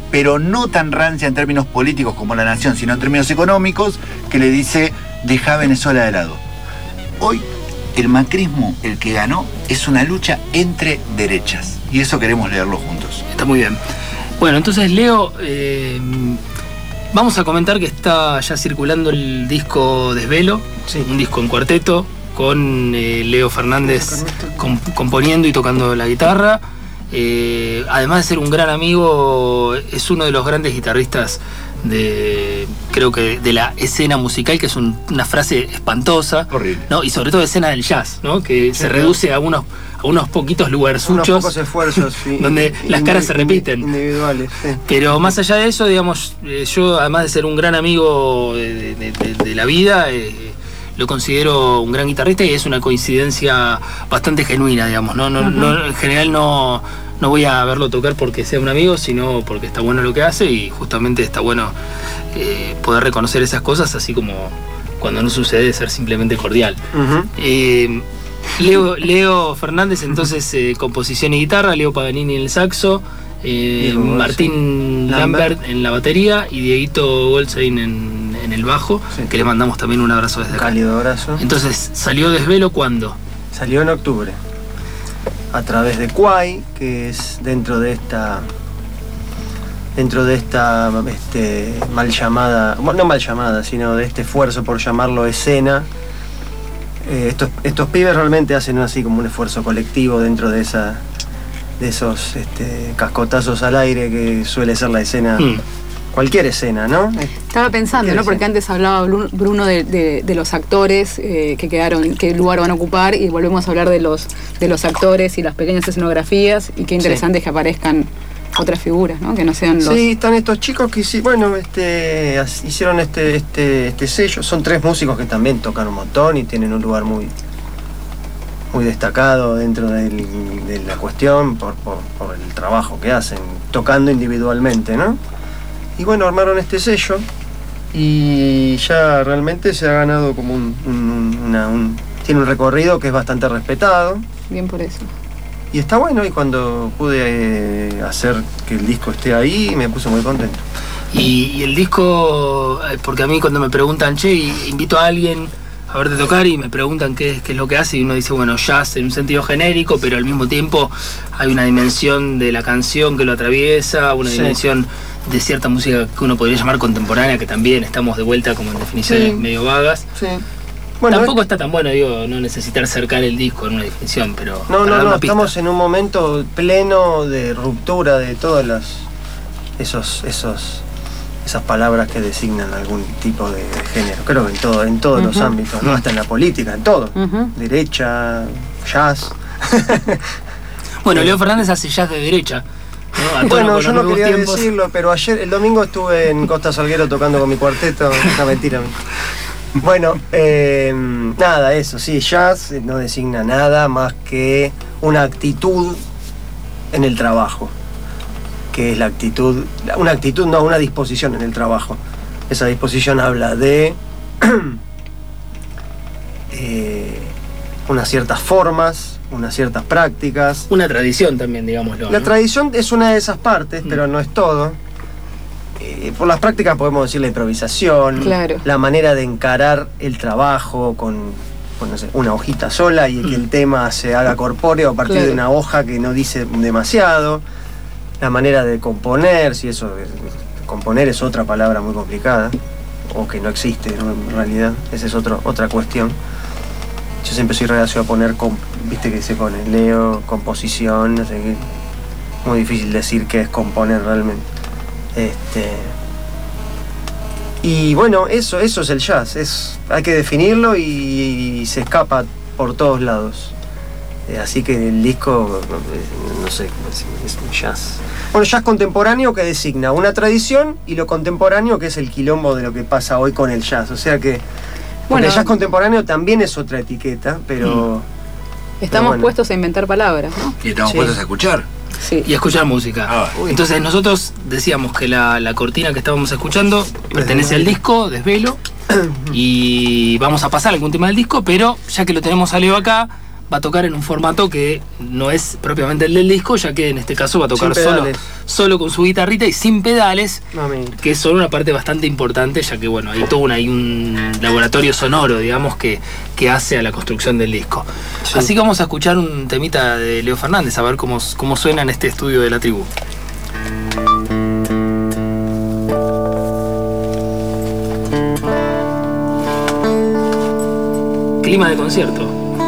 pero no tan rancia en términos políticos como La Nación, sino en términos económicos, que le dice, deja Venezuela de lado. Hoy, el macrismo, el que ganó, es una lucha entre derechas. Y eso queremos leerlo juntos. Está muy bien. Bueno, entonces Leo, eh, vamos a comentar que está ya circulando el disco Desvelo, sí. Un disco en cuarteto, con eh, Leo Fernández comp componiendo y tocando la guitarra. Eh, además de ser un gran amigo, es uno de los grandes guitarristas de, creo que de la escena musical, que es un, una frase espantosa, horrible, ¿no? Y sobre todo escena del jazz, ¿no? Que sí, se reduce a unos, a unos poquitos lugarsuchos, unos pocos esfuerzos, sí, donde las caras se repiten, individuales, sí. Pero más allá de eso, digamos, eh, yo además de ser un gran amigo de, de, de, de la vida, eh, lo considero un gran guitarrista y es una coincidencia bastante genuina, digamos, ¿no? No, uh-huh. no en general no, no voy a verlo tocar porque sea un amigo, sino porque está bueno lo que hace y justamente está bueno eh, poder reconocer esas cosas, así como cuando no sucede ser simplemente cordial. Uh-huh. eh, Leo, Leo Fernández entonces eh, composición y guitarra, Leo Paganini en el saxo, eh, Martín Lambert. Lambert en la batería y Dieguito Goldstein en, en el bajo, sí. Que le mandamos también un abrazo desde acá. Cálido abrazo. Entonces, ¿salió Desvelo cuándo? Salió en octubre, a través de Quay, que es dentro de esta dentro de esta este, mal llamada, no mal llamada, sino de este esfuerzo por llamarlo escena. Eh, estos, estos pibes realmente hacen así como un esfuerzo colectivo dentro de esa de esos este, cascotazos al aire que suele ser la escena, mm. cualquier escena, ¿no? Estaba pensando, ¿no? Porque antes hablaba Bruno de, de, de los actores eh, que quedaron, qué lugar van a ocupar, y volvemos a hablar de los, de los actores y las pequeñas escenografías, y qué interesante sí. Que aparezcan otras figuras, ¿no? Que no sean los... Sí, están estos chicos que sí, bueno, este, hicieron este, este, este sello. Son tres músicos que también tocan un montón y tienen un lugar muy, muy destacado dentro del, de la cuestión por, por, por el trabajo que hacen, tocando individualmente, ¿no? Y bueno, armaron este sello y ya realmente se ha ganado como un, un, una, un... tiene un recorrido que es bastante respetado. Bien por eso. Y está bueno, y cuando pude eh, hacer que el disco esté ahí, me puse muy contento. Y, y el disco, porque a mí cuando me preguntan, che, invito a alguien a verte tocar y me preguntan qué, qué es lo que hace, y uno dice, bueno, jazz en un sentido genérico, pero al mismo tiempo hay una dimensión de la canción que lo atraviesa, una sí. dimensión de cierta música que uno podría llamar contemporánea, que también estamos de vuelta como en definiciones sí. medio vagas. Sí. Bueno, tampoco está tan bueno, digo, no necesitar cercar el disco en una definición, pero... No, no, no, estamos en un momento pleno de ruptura de todas las esos, esos, esas palabras que designan algún tipo de, de género. Creo que en todo, en todos uh-huh. los ámbitos, ¿no? Hasta en la política, en todo. Uh-huh. Derecha, jazz. Bueno, Leo Fernández hace jazz de derecha. ¿No? Bueno, yo no quería tiempos. decirlo, pero ayer, el domingo estuve en Costa Salguero tocando con mi cuarteto. No, mentira. Bueno, eh, nada, eso, sí, jazz no designa nada más que una actitud en el trabajo, que es la actitud, una actitud, no, una disposición en el trabajo. Esa disposición habla de eh, unas ciertas formas, unas ciertas prácticas. Una tradición también, digámoslo. La ¿no? tradición es una de esas partes, mm. pero no es todo. Eh, por las prácticas podemos decir la improvisación, claro. la manera de encarar el trabajo con, con no sé, una hojita sola y que el tema se haga corpóreo a partir claro. de una hoja que no dice demasiado, la manera de componer, si eso, componer es otra palabra muy complicada, o que no existe, ¿no? En realidad, esa es otro, otra cuestión. Yo siempre soy reacio a poner, con, viste que se pone, leo, composición, no sé qué, muy difícil decir qué es componer realmente. Este, y bueno, eso, eso es el jazz, es, hay que definirlo y, y se escapa por todos lados. Eh, así que el disco, no, no sé, es un jazz. Bueno, jazz contemporáneo que designa una tradición y lo contemporáneo que es el quilombo de lo que pasa hoy con el jazz. O sea que bueno, el jazz contemporáneo también es otra etiqueta, pero... Estamos pero bueno. puestos a inventar palabras, ¿no? Y estamos sí. puestos a escuchar. Sí. Y a escuchar música. Ah, Entonces nosotros decíamos que la, la cortina que estábamos escuchando pertenece al disco Desvelo y vamos a pasar algún tema del disco, pero ya que lo tenemos a Leo acá, va a tocar en un formato que no es propiamente el del disco, ya que en este caso va a tocar solo, solo con su guitarrita y sin pedales, Mami. que es solo una parte bastante importante, ya que bueno, hay todo un, hay un laboratorio sonoro, digamos, que, que hace a la construcción del disco. Sí. Así que vamos a escuchar un temita de Leo Fernández, a ver cómo, cómo suena en este estudio de La Tribu. Clima de concierto.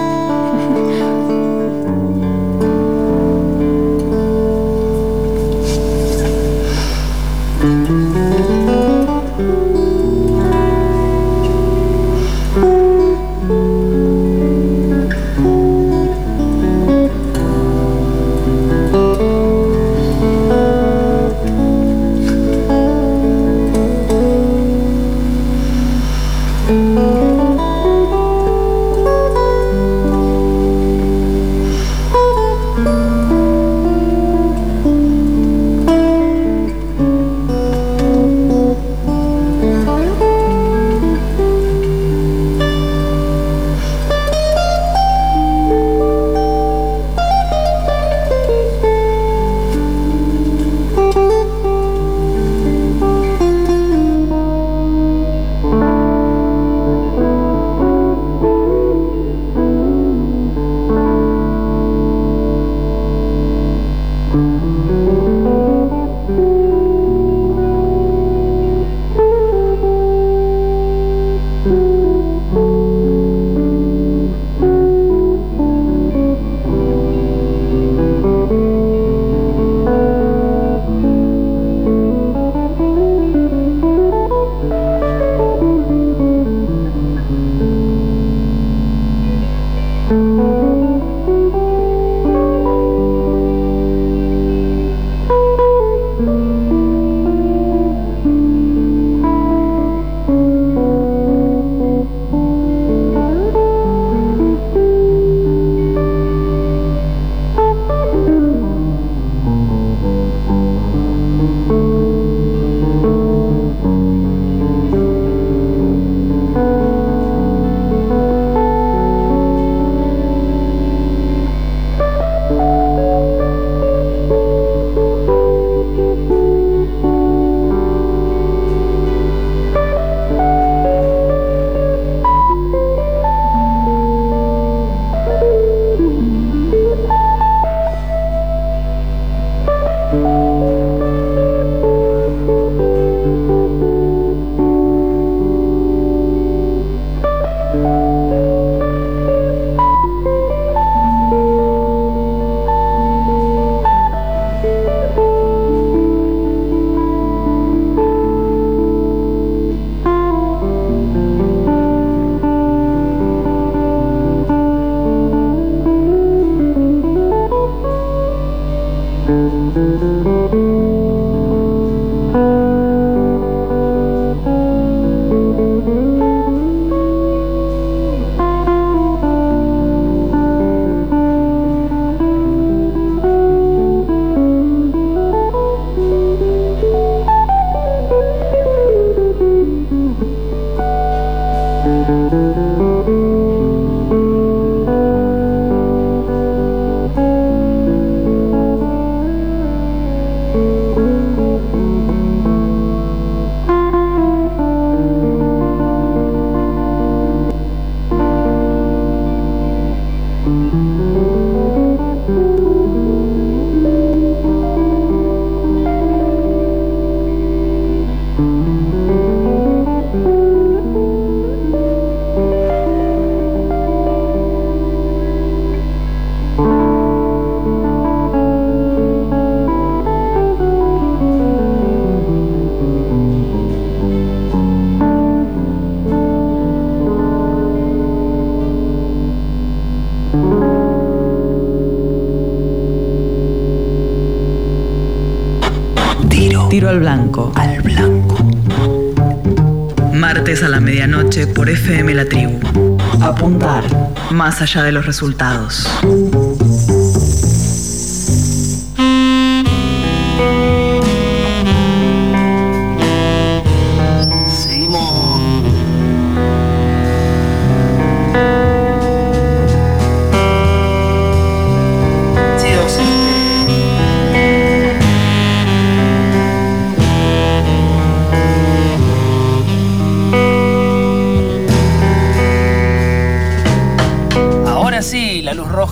Tiro al blanco. Al blanco. Martes a la medianoche por F M La Tribu. Apuntar. Más allá de los resultados. Seguimos.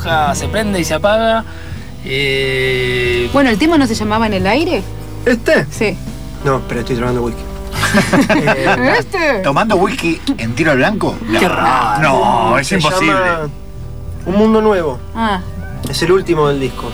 trabaja, se prende y se apaga. Eh... Bueno, ¿el tema no se llamaba En el aire? ¿Este? Sí. No, pero estoy tomando whisky. eh, ¿Este? ¿Tomando whisky en tiro al blanco? Qué raro. No, es se imposible. Llama Un Mundo Nuevo. Ah. Es el último del disco.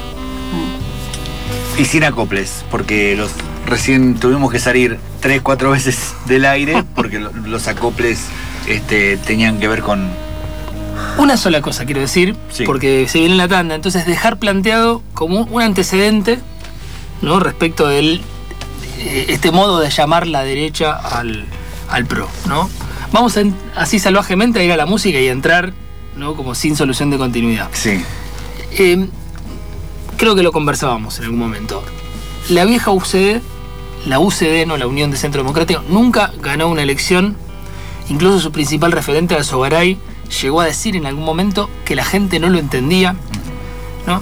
Y sin acoples, porque los recién tuvimos que salir tres, cuatro veces del aire porque lo, los acoples este, tenían que ver con... Una sola cosa quiero decir, sí. Porque se viene la tanda, entonces dejar planteado como un antecedente, ¿no? Respecto del eh, este modo de llamar la derecha al, al pro, ¿no? Vamos a, así salvajemente a ir a la música y a entrar, ¿no? Como sin solución de continuidad. Sí. Eh, creo que lo conversábamos en algún momento. La vieja U C D, la U C D, no la Unión de Centro Democrático, nunca ganó una elección. Incluso su principal referente, Alzogaray, llegó a decir en algún momento que la gente no lo entendía, ¿no?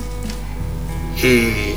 Eh,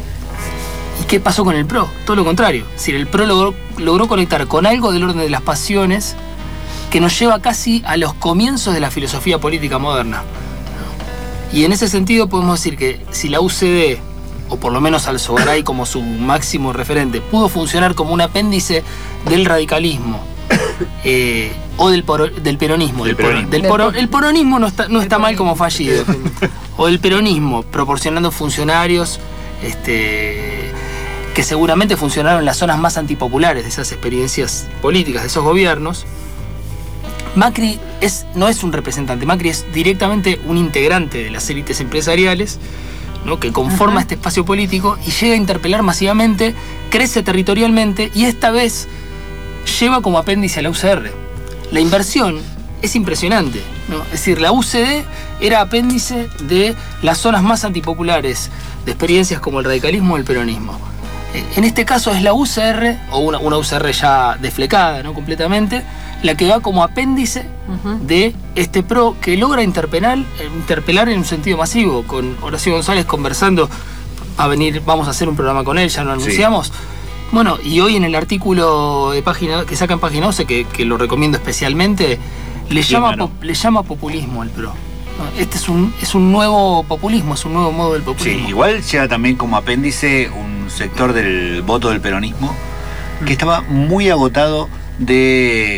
¿Y qué pasó con el PRO? Todo lo contrario. Es decir, el PRO logró, logró conectar con algo del orden de las pasiones que nos lleva casi a los comienzos de la filosofía política moderna, ¿no? Y en ese sentido podemos decir que si la U C D, o por lo menos Alzogaray como su máximo referente, pudo funcionar como un apéndice del radicalismo, Eh, o del, poro, del peronismo. Del peronismo. Del poro, el peronismo no está, no está mal como fallido. O el peronismo, proporcionando funcionarios este, que seguramente funcionaron en las zonas más antipopulares de esas experiencias políticas, de esos gobiernos. Macri es, no es un representante, Macri es directamente un integrante de las élites empresariales, ¿no? Que conforma este espacio político y llega a interpelar masivamente, crece territorialmente y esta vez lleva como apéndice a la U C R. La inversión es impresionante, ¿no? Es decir, la U C D era apéndice de las zonas más antipopulares de experiencias como el radicalismo o el peronismo. En este caso es la U C R, o una, una U C R ya desflecada, ¿no? Completamente, la que va como apéndice uh-huh. de este PRO que logra interpelar, interpelar en un sentido masivo, con Horacio González conversando. Va a venir, vamos a hacer un programa con él, ya lo anunciamos. Sí. Bueno, y hoy en el artículo de página que saca en Página once, que, que lo recomiendo especialmente, le llama, pop, le llama populismo al PRO. Este es un, es un nuevo populismo, es un nuevo modo del populismo. Sí, igual llega también como apéndice un sector del voto del peronismo que estaba muy agotado de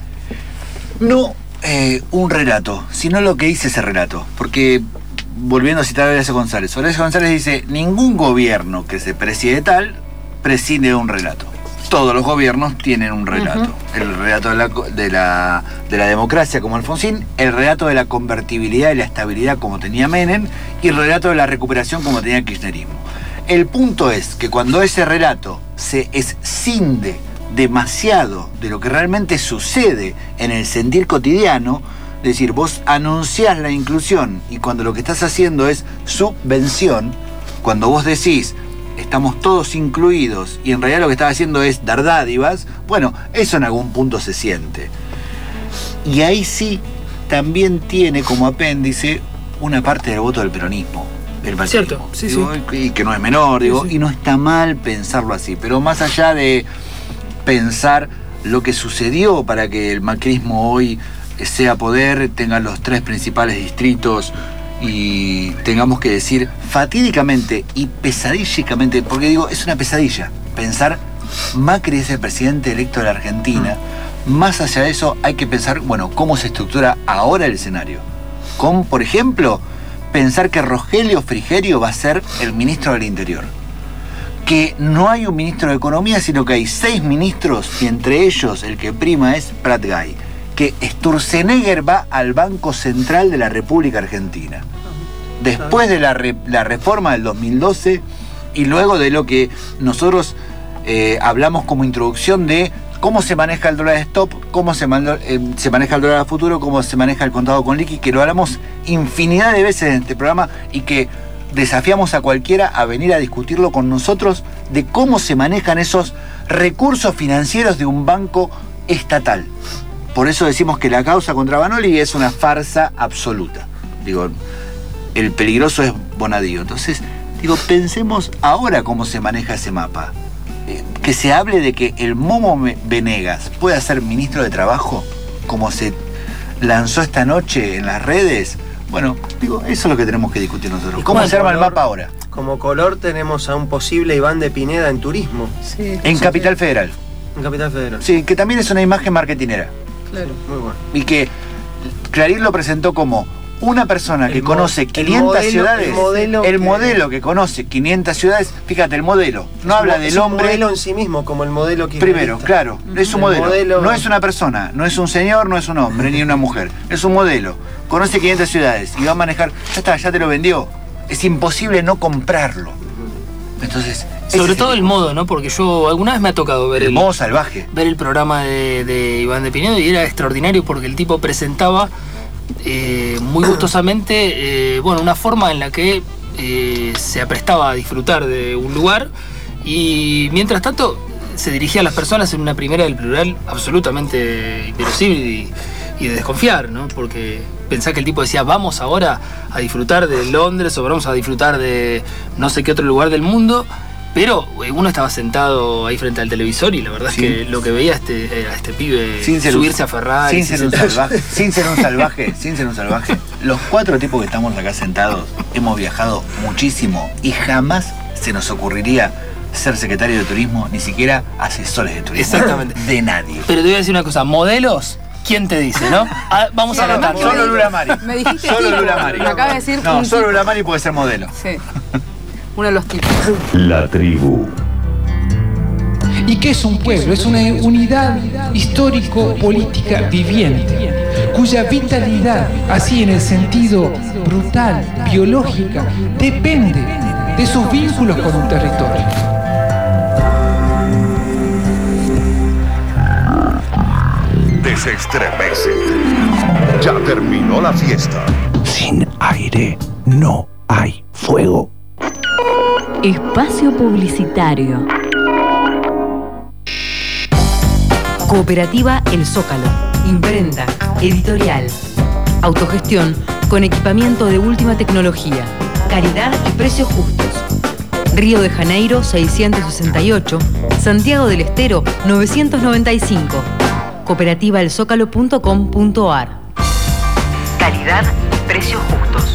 no eh, un relato, sino lo que dice ese relato. Porque, volviendo a citar a Horacio González, Horacio González dice: ningún gobierno que se preside tal preside un relato. Todos los gobiernos tienen un relato. Uh-huh. El relato de la, de, la, de la democracia como Alfonsín, el relato de la convertibilidad y la estabilidad como tenía Menem, y el relato de la recuperación como tenía el kirchnerismo. El punto es que cuando ese relato se escinde demasiado de lo que realmente sucede en el sentir cotidiano, es decir, vos anunciás la inclusión y cuando lo que estás haciendo es subvención, cuando vos decís estamos todos incluidos y en realidad lo que estás haciendo es dar dádivas, bueno, eso en algún punto se siente. Y ahí sí también tiene como apéndice una parte del voto del peronismo, del marxismo. Cierto, sí, digo, sí. Y que no es menor, digo, sí, sí. Y no está mal pensarlo así, pero más allá de pensar lo que sucedió para que el macrismo hoy sea poder, tenga los tres principales distritos y tengamos que decir fatídicamente y pesadísticamente, porque digo, es una pesadilla pensar Macri es el presidente electo de la Argentina. Mm. Más allá de eso hay que pensar, bueno, cómo se estructura ahora el escenario. Con, por ejemplo, pensar que Rogelio Frigerio va a ser el ministro del Interior. Que no hay un ministro de Economía, sino que hay seis ministros y entre ellos el que prima es Prat Gay. Que Sturzenegger va al Banco Central de la República Argentina. Después de la, re, la reforma del dos mil doce y luego de lo que nosotros eh, hablamos como introducción de cómo se maneja el dólar stop, cómo se, man, eh, se maneja el dólar a futuro, cómo se maneja el contado con liqui, que lo hablamos infinidad de veces en este programa y que desafiamos a cualquiera a venir a discutirlo con nosotros de cómo se manejan esos recursos financieros de un banco estatal. Por eso decimos que la causa contra Vanoli es una farsa absoluta. Digo, el peligroso es Bonadío. Entonces, digo, pensemos ahora cómo se maneja ese mapa. Eh, que se hable de que el Momo Venegas pueda ser ministro de Trabajo, como se lanzó esta noche en las redes. Bueno, digo, eso es lo que tenemos que discutir nosotros. ¿Y ¿Cómo como se arma el color? mapa ahora? Como color tenemos a un posible Iván de Pineda en turismo. Sí. En Capital Federal. En Capital Federal. Sí, que también es una imagen marketinera. Claro. Muy bueno. Y que Clarín lo presentó como una persona que El conoce mo- quinientas el modelo- ciudades. el modelo el que- modelo que conoce quinientas ciudades. Fíjate, el modelo. No Es habla un- del es un hombre. modelo en sí mismo, como el modelo que Primero, claro, es un El modelo. modelo- No es una persona, no es un señor, no es un hombre, ni una mujer. Es un modelo. Conoce quinientas ciudades y va a manejar. Ya está, ya te lo vendió. Es imposible no comprarlo. Entonces. Sobre todo el modo, ¿no? Porque yo alguna vez me ha tocado ver El el, modo salvaje. ver el programa de, de Iván de Pinedo y era extraordinario porque el tipo presentaba eh, muy gustosamente eh, bueno, una forma en la que eh, se aprestaba a disfrutar de un lugar y mientras tanto se dirigía a las personas en una primera del plural absolutamente inverosímil y, y de desconfiar, ¿no? Porque pensá que el tipo decía vamos ahora a disfrutar de Londres o vamos a disfrutar de no sé qué otro lugar del mundo. Pero uno estaba sentado ahí frente al televisor y la verdad Sí. es que lo que veía este, a este pibe Sin ser un- subirse a Ferrari. Sin ser un salvaje, sin ser un salvaje, sin ser un salvaje. Los cuatro tipos que estamos acá sentados hemos viajado muchísimo y jamás se nos ocurriría ser secretario de turismo, ni siquiera asesores de turismo. Exactamente. De nadie. Pero te voy a decir una cosa, modelos, ¿quién te dice, no? Ah, vamos a la tanda. Solo Lula Mari. Me dijiste Solo tipo, Lula Mari. me acaba de decir No, un solo tipo. Lula Mari puede ser modelo. Sí. Uno de los tipos. La tribu. ¿Y qué es un pueblo? Es una unidad histórico-política viviente, cuya vitalidad, así en el sentido brutal, biológica, depende de sus vínculos con un territorio. Desestremece. Ya terminó la fiesta. Sin aire no hay fuego. Espacio publicitario. Cooperativa El Zócalo. Imprenta. Editorial. Autogestión con equipamiento de última tecnología. Calidad y precios justos. Río de Janeiro seiscientos sesenta y ocho. Santiago del Estero novecientos noventa y cinco. cooperativa el zócalo punto com punto a r. Calidad y precios justos.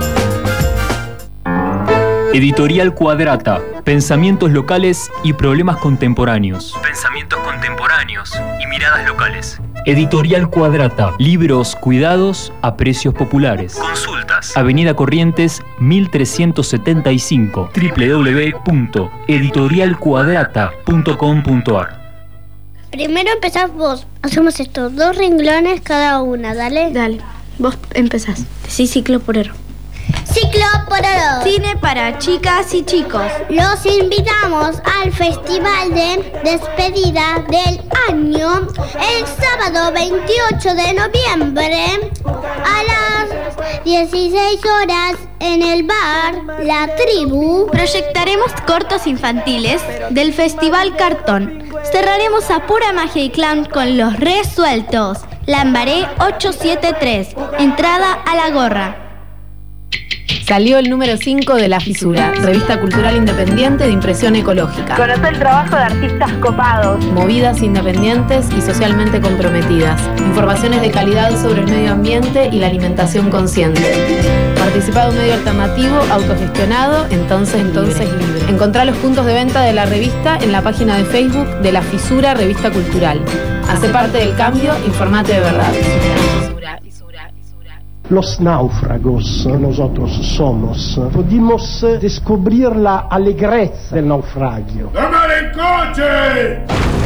Editorial Cuadrata. Pensamientos locales y problemas contemporáneos. Pensamientos contemporáneos y miradas locales. Editorial Cuadrata. Libros cuidados a precios populares. Consultas. Avenida Corrientes mil trescientos setenta y cinco. doble u doble u doble u punto editorial cuadrata punto com punto a r. Primero empezás vos. Hacemos estos dos renglones cada una, dale. Dale, vos empezás. Sí, ciclo por oro. Ciclo por oro. Cine para chicas y chicos. Los invitamos al festival de despedida del año el sábado veintiocho de noviembre a las dieciséis horas en el bar La Tribu. Proyectaremos cortos infantiles del Festival Cartón. Cerraremos a pura magia y clown con Los Resueltos. Lambaré ochocientos setenta y tres. Entrada a la gorra. Salió el número cinco de La Fisura, revista cultural independiente de impresión ecológica. Conocer el trabajo de artistas copados. Movidas independientes y socialmente comprometidas. Informaciones de calidad sobre el medio ambiente y la alimentación consciente. Participa de un medio alternativo, autogestionado, entonces, entonces libre. Encontrá los puntos de venta de la revista en la página de Facebook de La Fisura, revista cultural. Hace parte del cambio, informate de verdad. Los náufragos nosotros somos. Pudimos descubrir la alegreza del naufragio. ¡Tomar el coche!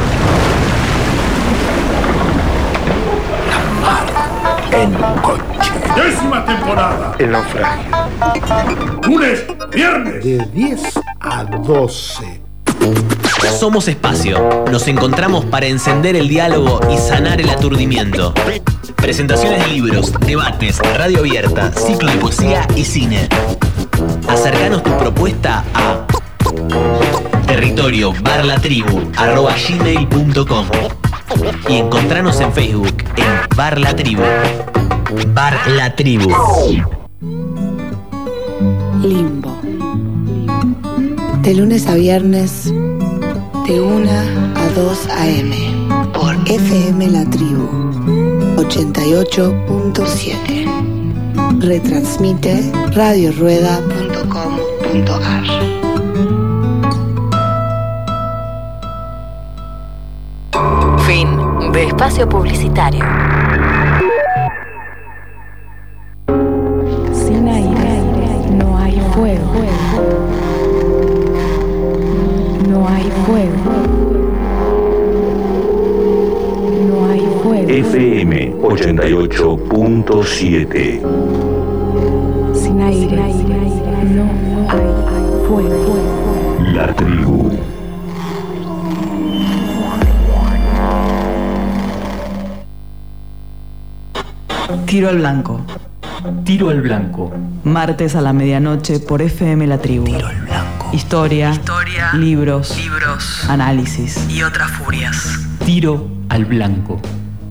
En coche. Décima temporada. El naufragio. Lunes, viernes. De diez a doce. Somos Espacio. Nos encontramos para encender el diálogo y sanar el aturdimiento. Presentaciones de libros, debates, radio abierta, ciclo de poesía y cine. Acercanos tu propuesta a territorio barra la tribu arroba gmail punto com y encontranos en Facebook en Bar La Tribu. Bar La Tribu. Limbo. De lunes a viernes, de una a dos a eme, por F M La Tribu, ochenta y ocho punto siete. Retransmite radio rueda punto com punto a r. Fin de espacio publicitario. Sin aire no hay fuego. No hay fuego. No hay fuego. F M ochenta y ocho punto siete. Sin aire no hay fuego. La tribu. Tiro al blanco. Tiro al blanco. Martes a la medianoche por F M La Tribu. Tiro al blanco. Historia, Historia, libros, libros análisis y otras furias. Tiro al blanco.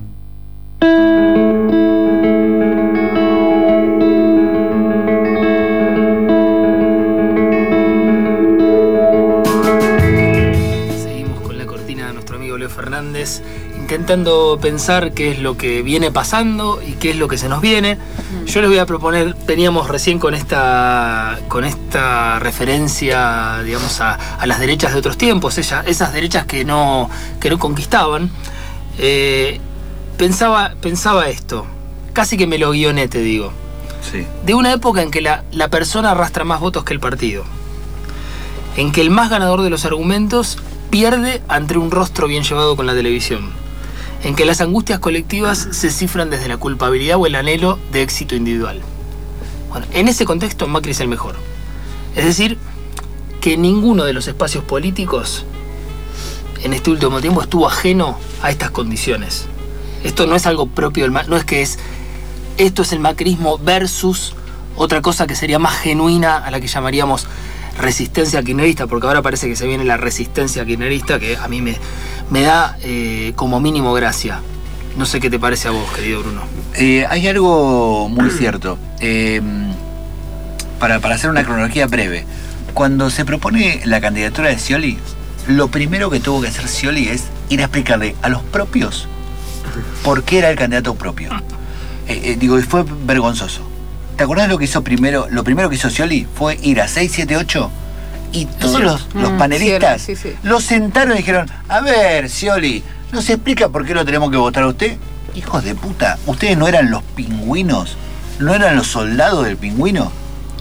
Seguimos con la cortina de nuestro amigo Leo Fernández, intentando pensar qué es lo que viene pasando y qué es lo que se nos viene. Yo les voy a proponer, teníamos recién con esta, con esta referencia, digamos, a, a las derechas de otros tiempos, ella, esas derechas que no, que no conquistaban. Eh, pensaba, pensaba esto, casi que me lo guioné, te digo. Sí. De una época en que la, la persona arrastra más votos que el partido, en que el más ganador de los argumentos pierde ante un rostro bien llevado con la televisión, en que las angustias colectivas se cifran desde la culpabilidad o el anhelo de éxito individual. Bueno, en ese contexto Macri es el mejor. Es decir, que ninguno de los espacios políticos en este último tiempo estuvo ajeno a estas condiciones. Esto no es algo propio del macrismo, no es que es... Esto es el macrismo versus otra cosa que sería más genuina, a la que llamaríamos resistencia kirchnerista, porque ahora parece que se viene la resistencia kirchnerista, que a mí me, me da eh, como mínimo gracia. No sé qué te parece a vos, querido Bruno. Eh, hay algo muy cierto. Eh, para, para hacer una cronología breve, cuando se propone la candidatura de Scioli, lo primero que tuvo que hacer Scioli es ir a explicarle a los propios por qué era el candidato propio. Eh, eh, digo, y fue vergonzoso. ¿Te acordás lo que hizo primero? Lo primero que hizo Scioli fue ir a seis siete ocho y todos los, los panelistas sí, sí, sí. lo sentaron y dijeron: a ver, Scioli, ¿nos explica por qué lo tenemos que votar a usted? Hijos de puta, ¿ustedes no eran los pingüinos? ¿No eran los soldados del pingüino?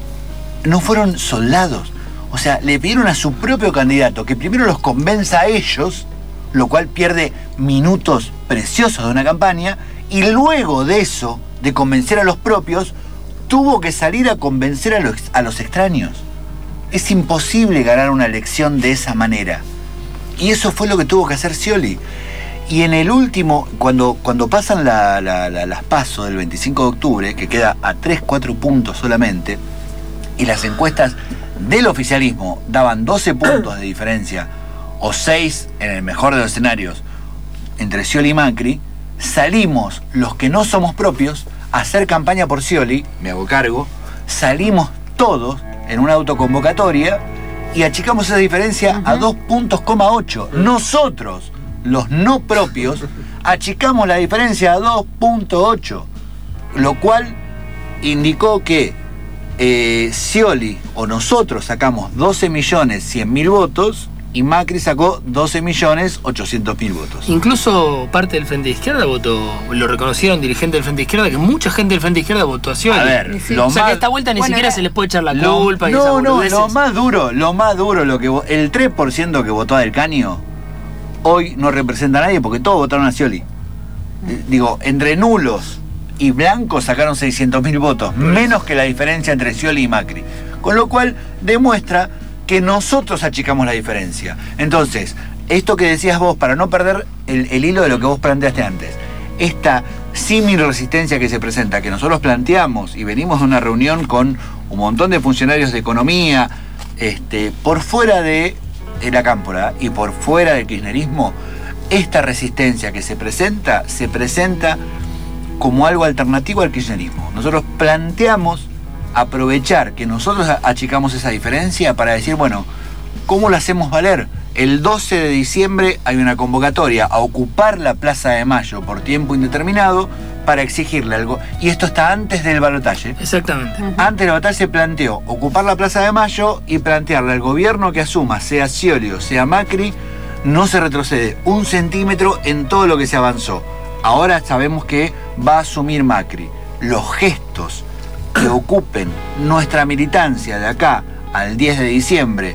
No fueron soldados. O sea, le pidieron a su propio candidato que primero los convenza a ellos, lo cual pierde minutos preciosos de una campaña, y luego de eso, de convencer a los propios, tuvo que salir a convencer a los, a los extraños. Es imposible ganar una elección de esa manera. Y eso fue lo que tuvo que hacer Scioli. Y en el último, cuando, cuando pasan la, la, la, las PASO del veinticinco de octubre, que queda a tres cuatro puntos solamente, y las encuestas del oficialismo daban doce puntos de diferencia, o seis en el mejor de los escenarios, entre Scioli y Macri, salimos los que no somos propios a hacer campaña por Scioli, me hago cargo, salimos todos en una autoconvocatoria y achicamos esa diferencia uh-huh. a dos puntos coma ocho. Nosotros, los no propios, achicamos la diferencia a dos punto ocho, lo cual indicó que eh, Scioli o nosotros sacamos doce millones cien mil votos y Macri sacó doce millones ochocientos mil votos. Incluso parte del Frente de Izquierda votó, lo reconocieron dirigentes del Frente de Izquierda, que mucha gente del Frente de Izquierda votó a Scioli. A ver, sí. lo O sea más, que esta vuelta ni bueno, siquiera se les puede echar la lo, culpa. No, y no, lo más duro, lo más duro, lo que el tres por ciento que votó a Del Caño, hoy no representa a nadie porque todos votaron a Scioli. Digo, entre nulos y blancos sacaron seiscientos mil votos, menos que la diferencia entre Scioli y Macri. Con lo cual demuestra que nosotros achicamos la diferencia. Entonces, esto que decías vos, para no perder el, el hilo de lo que vos planteaste antes, esta símil resistencia que se presenta, que nosotros planteamos y venimos de una reunión con un montón de funcionarios de economía, este, por fuera de la cámpora y por fuera del kirchnerismo, esta resistencia que se presenta, se presenta como algo alternativo al kirchnerismo. Nosotros planteamos aprovechar que nosotros achicamos esa diferencia para decir, bueno, ¿cómo lo hacemos valer? El doce de diciembre hay una convocatoria a ocupar la Plaza de Mayo por tiempo indeterminado para exigirle algo. Y esto está antes del balotaje. Exactamente. Antes del balotaje se planteó ocupar la Plaza de Mayo y plantearle al gobierno que asuma, sea Scioli o sea Macri, no se retrocede un centímetro en todo lo que se avanzó. Ahora sabemos que va a asumir Macri. Los gestos que ocupen nuestra militancia de acá al diez de diciembre,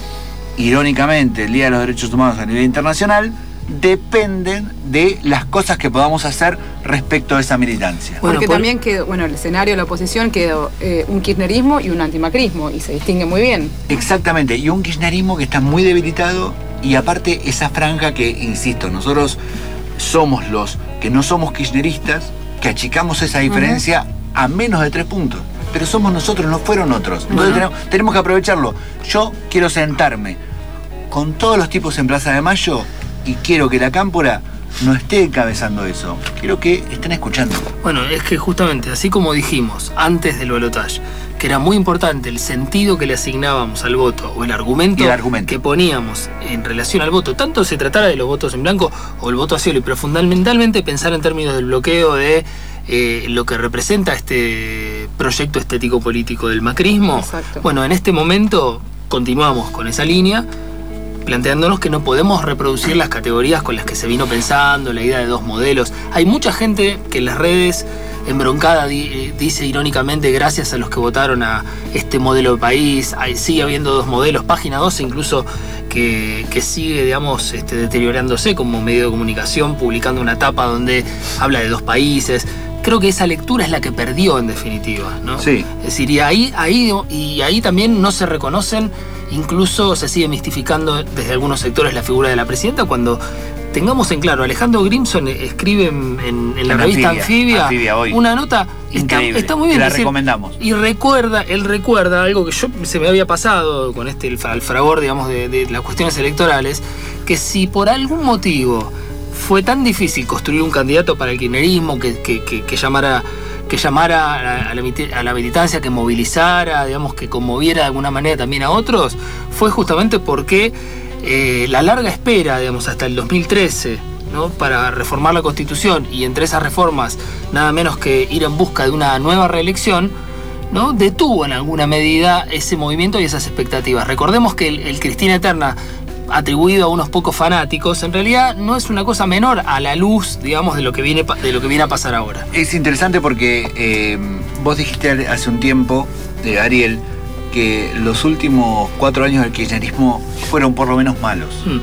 irónicamente el Día de los Derechos Humanos a nivel internacional, dependen de las cosas que podamos hacer respecto a esa militancia. Porque bueno, por... también quedó, bueno, el escenario de la oposición quedó eh, un kirchnerismo y un antimacrismo, y se distingue muy bien. Exactamente, y un kirchnerismo que está muy debilitado, y aparte esa franja que, insisto, nosotros somos los que no somos kirchneristas, que achicamos esa diferencia uh-huh. a menos de tres puntos. Pero somos nosotros, no fueron otros. Entonces uh-huh. tenemos, tenemos que aprovecharlo. Yo quiero sentarme con todos los tipos en Plaza de Mayo y quiero que la Cámpora no esté encabezando eso. Quiero que estén escuchando. Bueno, es que justamente, así como dijimos antes del balotaje, que era muy importante el sentido que le asignábamos al voto o el argumento, el argumento que poníamos en relación al voto, tanto se tratara de los votos en blanco o el voto a Scioli, pero fundamentalmente pensar en términos del bloqueo de eh, lo que representa este proyecto estético político del macrismo. Exacto. Bueno, en este momento continuamos con esa línea, planteándonos que no podemos reproducir las categorías con las que se vino pensando, la idea de dos modelos. Hay mucha gente que en las redes embroncada di, dice irónicamente gracias a los que votaron a este modelo de país, hay, sigue habiendo dos modelos, página doce incluso que, que sigue, digamos, este, deteriorándose como medio de comunicación, publicando una tapa donde habla de dos países. Creo que esa lectura es la que perdió en definitiva, ¿no? Sí. Es decir, y ahí, ahí, y ahí también no se reconocen, incluso se sigue mistificando desde algunos sectores la figura de la presidenta cuando tengamos en claro, Alejandro Grimson escribe en, en, en la en revista Anfibia, Anfibia hoy. una nota increíble, está, está muy bien, la decir, recomendamos. Y recuerda, él recuerda algo que yo se me había pasado con este el, el fragor, digamos, de, de las cuestiones electorales, que si por algún motivo fue tan difícil construir un candidato para el kirchnerismo que, que, que, que llamara que llamara a la, a, la, a la militancia, que movilizara, digamos, que conmoviera de alguna manera también a otros, fue justamente porque eh, la larga espera, digamos, hasta el dos mil trece, ¿no?, para reformar la Constitución, y entre esas reformas nada menos que ir en busca de una nueva reelección, ¿no?, detuvo en alguna medida ese movimiento y esas expectativas. Recordemos que el, el Cristina Eterna, atribuido a unos pocos fanáticos, en realidad no es una cosa menor a la luz, digamos, de lo que viene, de lo que viene a pasar ahora. Es interesante porque eh, vos dijiste hace un tiempo, eh, Ariel, que los últimos cuatro años del kirchnerismo fueron por lo menos malos. Hmm.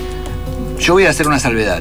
Yo voy a hacer una salvedad.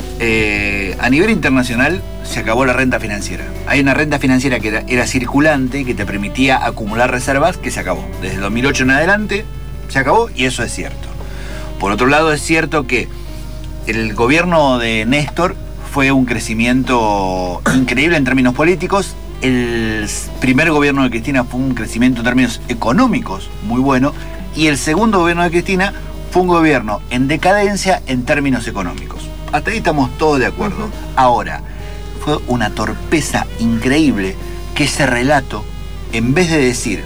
Eh, a nivel internacional se acabó la renta financiera. Hay una renta financiera que era, era circulante, que te permitía acumular reservas, que se acabó. Desde el dos mil ocho en adelante se acabó, y eso es cierto. Por otro lado, es cierto que el gobierno de Néstor fue un crecimiento increíble en términos políticos. El primer gobierno de Cristina fue un crecimiento en términos económicos muy bueno. Y el segundo gobierno de Cristina fue un gobierno en decadencia en términos económicos. Hasta ahí estamos todos de acuerdo. Ahora, fue una torpeza increíble que ese relato, en vez de decir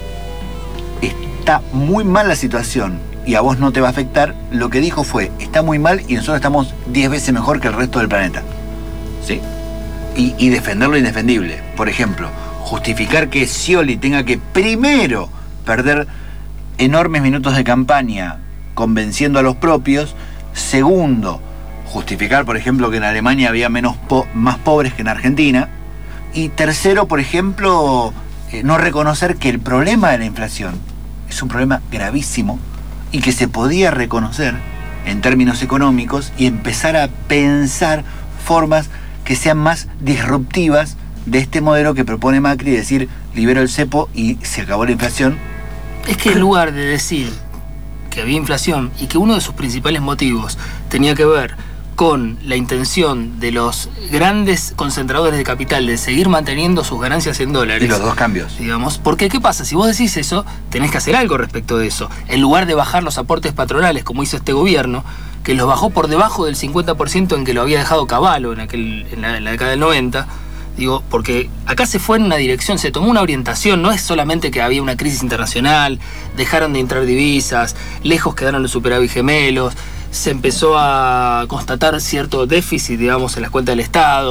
está muy mal la situación y a vos no te va a afectar, lo que dijo fue, está muy mal y nosotros estamos diez veces mejor que el resto del planeta. ¿Sí? Y, y defender lo indefendible. Por ejemplo, justificar que Scioli tenga que primero perder enormes minutos de campaña convenciendo a los propios. Segundo, justificar, por ejemplo, que en Alemania había menos po- más pobres que en Argentina. Y tercero, por ejemplo, eh, no reconocer que el problema de la inflación es un problema gravísimo y que se podía reconocer en términos económicos y empezar a pensar formas que sean más disruptivas de este modelo que propone Macri, decir, libero el cepo y se acabó la inflación. Es que en lugar de decir que había inflación y que uno de sus principales motivos tenía que ver con la intención de los grandes concentradores de capital de seguir manteniendo sus ganancias en dólares. Y los dos cambios. Digamos, porque ¿qué pasa? Si vos decís eso, tenés que hacer algo respecto de eso. En lugar de bajar los aportes patronales, como hizo este gobierno, que los bajó por debajo del cincuenta por ciento en que lo había dejado Cavallo en, aquel, en, la, en la década del noventa, digo, porque acá se fue en una dirección, se tomó una orientación, no es solamente que había una crisis internacional, dejaron de entrar divisas, lejos quedaron los superávit gemelos, se empezó a constatar cierto déficit, digamos, en las cuentas del Estado,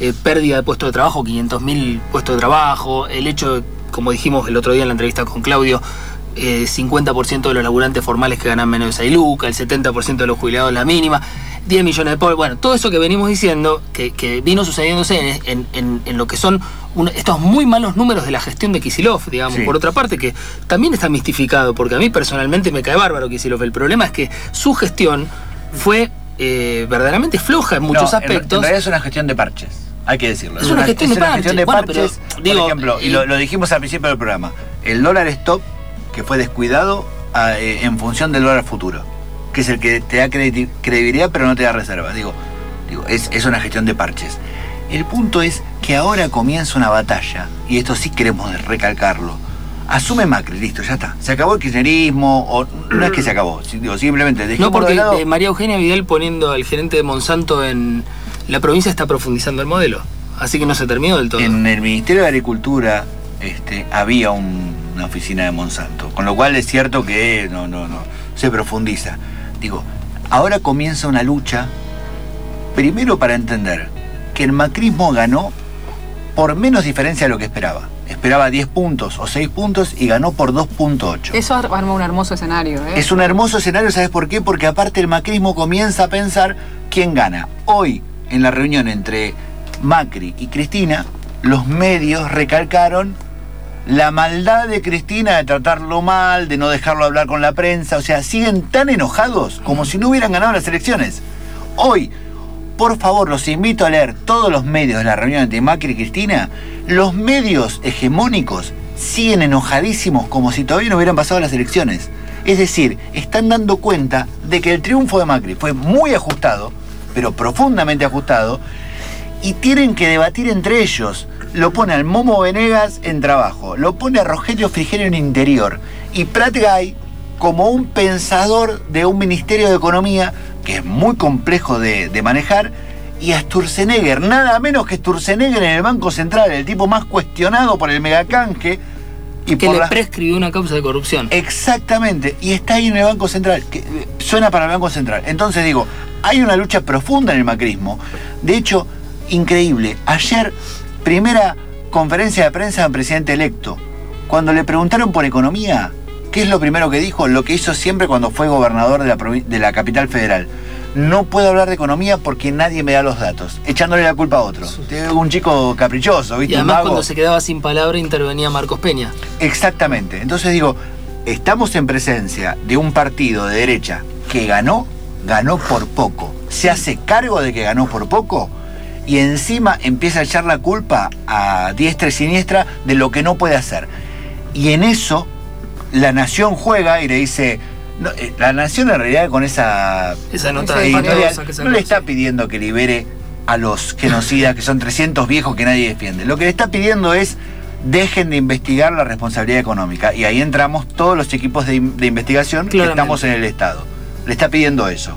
eh, pérdida de puestos de trabajo, quinientos mil puestos de trabajo, el hecho, como dijimos el otro día en la entrevista con Claudio, eh, cincuenta por ciento de los laburantes formales que ganan menos de seis lucas, el setenta por ciento de los jubilados la mínima, diez millones de pobres, bueno, todo eso que venimos diciendo, que, que vino sucediéndose en, en, en, en lo que son un, estos muy malos números de la gestión de Kicillof, digamos, sí. Por otra parte, que también está mistificado, porque a mí personalmente me cae bárbaro Kicillof. El problema es que su gestión fue eh, verdaderamente floja en muchos no, aspectos. En, en realidad es una gestión de parches, hay que decirlo. Es, es una, una gestión, es de, una parches. gestión de bueno, parches. Pero, digo, por ejemplo, y lo, lo dijimos al principio del programa, el dólar stop, que fue descuidado a, eh, en función del dólar futuro, que es el que te da credi- credibilidad pero no te da reserva. Digo, digo es, es una gestión de parches. El punto es que ahora comienza una batalla, y esto sí queremos recalcarlo. Asume Macri, listo, ya está. Se acabó el kirchnerismo, o no es que se acabó, digo, simplemente dejemos no, porque de lado. Eh, María Eugenia Vidal poniendo al gerente de Monsanto en la provincia está profundizando el modelo, así que no se terminó del todo. En el Ministerio de Agricultura este, había un, una oficina de Monsanto, con lo cual es cierto que no, no, no, se profundiza. Digo, ahora comienza una lucha, primero para entender que el macrismo ganó por menos diferencia de lo que esperaba. Esperaba diez puntos o seis puntos y ganó por dos punto ocho. Eso arma un hermoso escenario, ¿eh? Es un hermoso escenario, ¿sabes por qué? Porque aparte el macrismo comienza a pensar quién gana. Hoy, en la reunión entre Macri y Cristina, los medios recalcaron la maldad de Cristina de tratarlo mal, de no dejarlo hablar con la prensa. O sea, siguen tan enojados como si no hubieran ganado las elecciones. Hoy, por favor, los invito a leer todos los medios de la reunión entre Macri y Cristina. Los medios hegemónicos siguen enojadísimos como si todavía no hubieran pasado las elecciones. Es decir, están dando cuenta de que el triunfo de Macri fue muy ajustado, pero profundamente ajustado, y tienen que debatir entre ellos. Lo pone al Momo Venegas en trabajo, lo pone a Rogelio Frigerio en interior, y Prat Gay como un pensador de un Ministerio de Economía que es muy complejo de, de manejar, y a Sturzenegger, nada menos que Sturzenegger en el Banco Central, el tipo más cuestionado por el megacanje. Y que por le la... prescribió una causa de corrupción. Exactamente, y está ahí en el Banco Central, que suena para el Banco Central. Entonces digo, hay una lucha profunda en el macrismo. De hecho, increíble, ayer, primera conferencia de prensa del presidente electo, cuando le preguntaron por economía, ¿qué es lo primero que dijo? Lo que hizo siempre cuando fue gobernador de la, provi- de la capital federal. No puedo hablar de economía porque nadie me da los datos, echándole la culpa a otro. Un chico caprichoso, ¿viste? Y además, un vago. cuando se quedaba sin palabra intervenía Marcos Peña. Exactamente. Entonces digo, estamos en presencia de un partido de derecha que ganó, ganó por poco. Se hace cargo de que ganó por poco y encima empieza a echar la culpa a diestra y siniestra de lo que no puede hacer. Y en eso la Nación juega y le dice... No, eh, la Nación en realidad con esa, esa nota editorial que no le está pidiendo que libere a los genocidas, que son trescientos viejos que nadie defiende. Lo que le está pidiendo es dejen de investigar la responsabilidad económica. Y ahí entramos todos los equipos de, de investigación que estamos en el Estado. Le está pidiendo eso.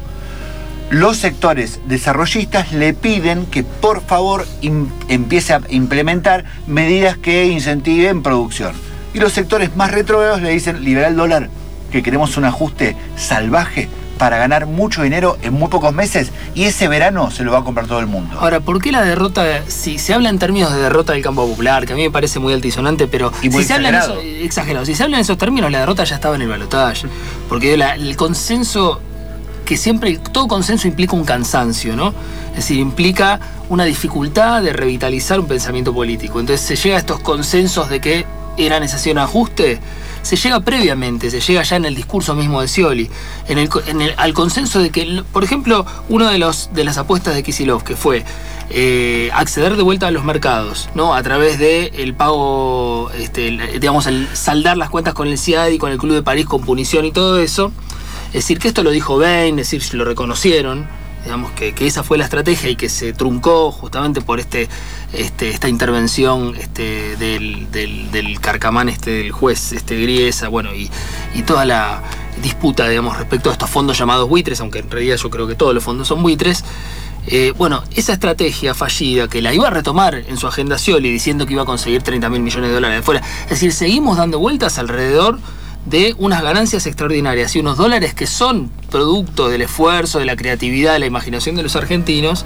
Los sectores desarrollistas le piden que por favor im, empiece a implementar medidas que incentiven producción. Y los sectores más retrógrados le dicen liberar el dólar, que queremos un ajuste salvaje para ganar mucho dinero en muy pocos meses, y ese verano se lo va a comprar todo el mundo. Ahora, ¿por qué la derrota? Si se habla en términos de derrota del campo popular, que a mí me parece muy altisonante, pero y muy si se habla en eso, exagerado. Si se habla en esos términos, la derrota ya estaba en el balotaje. Porque la, el consenso, que siempre, todo consenso implica un cansancio, ¿no? Es decir, implica una dificultad de revitalizar un pensamiento político. Entonces se llega a estos consensos de que era necesario un ajuste. Se llega previamente, se llega ya en el discurso mismo de Scioli, en el, en el, al consenso de que, por ejemplo, una de, los, de las apuestas de Kicillof, que fue eh, acceder de vuelta a los mercados, ¿no? A través de el pago, este, el, digamos, el saldar las cuentas con el C I A D y con el Club de París con punición y todo eso. Es decir, que esto lo dijo Bain, es decir, lo reconocieron, digamos que, que esa fue la estrategia y que se truncó justamente por este, este esta intervención este, del, del, del carcamán, este, del juez este, Griesa, bueno, y, y toda la disputa, digamos, respecto a estos fondos llamados buitres, aunque en realidad yo creo que todos los fondos son buitres. Eh, bueno, esa estrategia fallida que la iba a retomar en su agenda Scioli diciendo que iba a conseguir treinta mil millones de dólares de fuera, es decir, seguimos dando vueltas alrededor de unas ganancias extraordinarias y unos dólares que son producto del esfuerzo, de la creatividad, de la imaginación de los argentinos,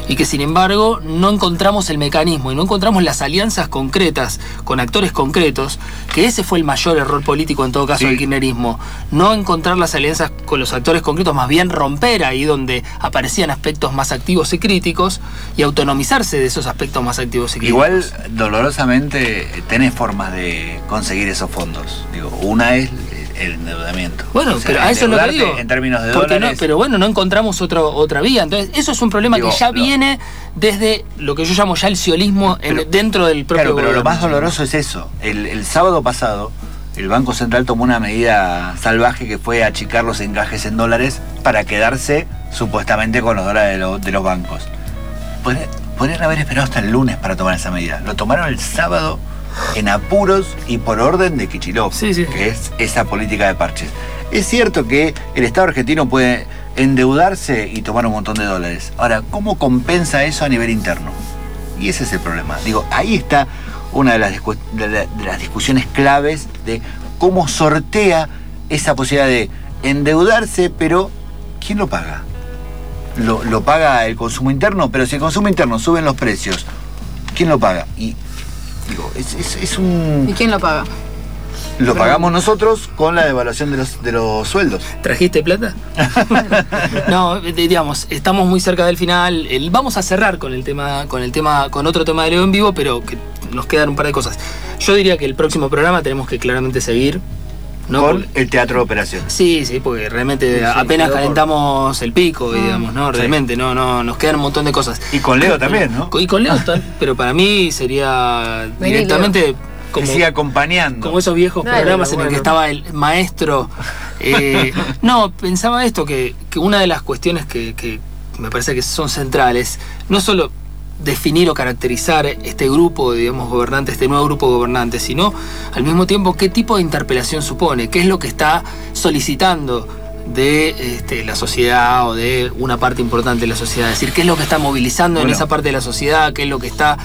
y que sin embargo no encontramos el mecanismo y no encontramos las alianzas concretas con actores concretos, que ese fue el mayor error político en todo caso sí. del kirchnerismo, no encontrar las alianzas con los actores concretos, más bien romper ahí donde aparecían aspectos más activos y críticos y autonomizarse de esos aspectos más activos y críticos. Igual, dolorosamente, tenés formas de conseguir esos fondos. Digo, una es el endeudamiento. Bueno, o sea, pero a eso es lo que digo. En términos de Porque dólares. No, pero bueno, no encontramos otro, otra vía. Entonces, eso es un problema digo, que ya lo, viene desde lo que yo llamo ya el ciolismo pero, en, dentro del propio claro, pero gobierno. Lo más doloroso es eso. El, el sábado pasado, el Banco Central tomó una medida salvaje que fue achicar los encajes en dólares para quedarse supuestamente con los dólares de, lo, de los bancos. Podrían, podrían haber esperado hasta el lunes para tomar esa medida. Lo tomaron el sábado en apuros y por orden de Kicillof, sí, sí. que es esa política de parches. Es cierto que el Estado argentino puede endeudarse y tomar un montón de dólares. Ahora, ¿cómo compensa eso a nivel interno? Y ese es el problema. Digo, ahí está una de las, discu de la, de las discusiones claves de cómo sortea esa posibilidad de endeudarse, pero ¿quién lo paga? Lo, lo paga el consumo interno, pero si el consumo interno suben los precios, ¿quién lo paga? Y digo, es, es, es un... ¿Y quién lo paga? Lo pagamos nosotros con la devaluación de los, de los sueldos. ¿Trajiste plata? No, digamos, estamos muy cerca del final. El, vamos a cerrar con el tema, con el tema, con otro tema de Leo en vivo, pero que nos quedan un par de cosas. Yo diría que el próximo programa tenemos que claramente seguir. ¿no? Con porque, el teatro de operación. Sí, sí, porque realmente sí, apenas sí, calentamos por... el pico, digamos, ¿no? Realmente, sí. no, no, nos quedan un montón de cosas. Y con Leo también, ¿no? Y con Leo también, pero para mí sería Vení, directamente... Leo. Como, que siga acompañando. Como esos viejos Dale, programas bueno. en el que estaba el maestro. Eh, no, pensaba esto, que, que una de las cuestiones que, que me parece que son centrales, no solo definir o caracterizar este grupo, digamos, gobernante, este nuevo grupo gobernante, sino al mismo tiempo qué tipo de interpelación supone, qué es lo que está solicitando de este, la sociedad o de una parte importante de la sociedad, es decir, qué es lo que está movilizando bueno. en esa parte de la sociedad, qué es lo que está...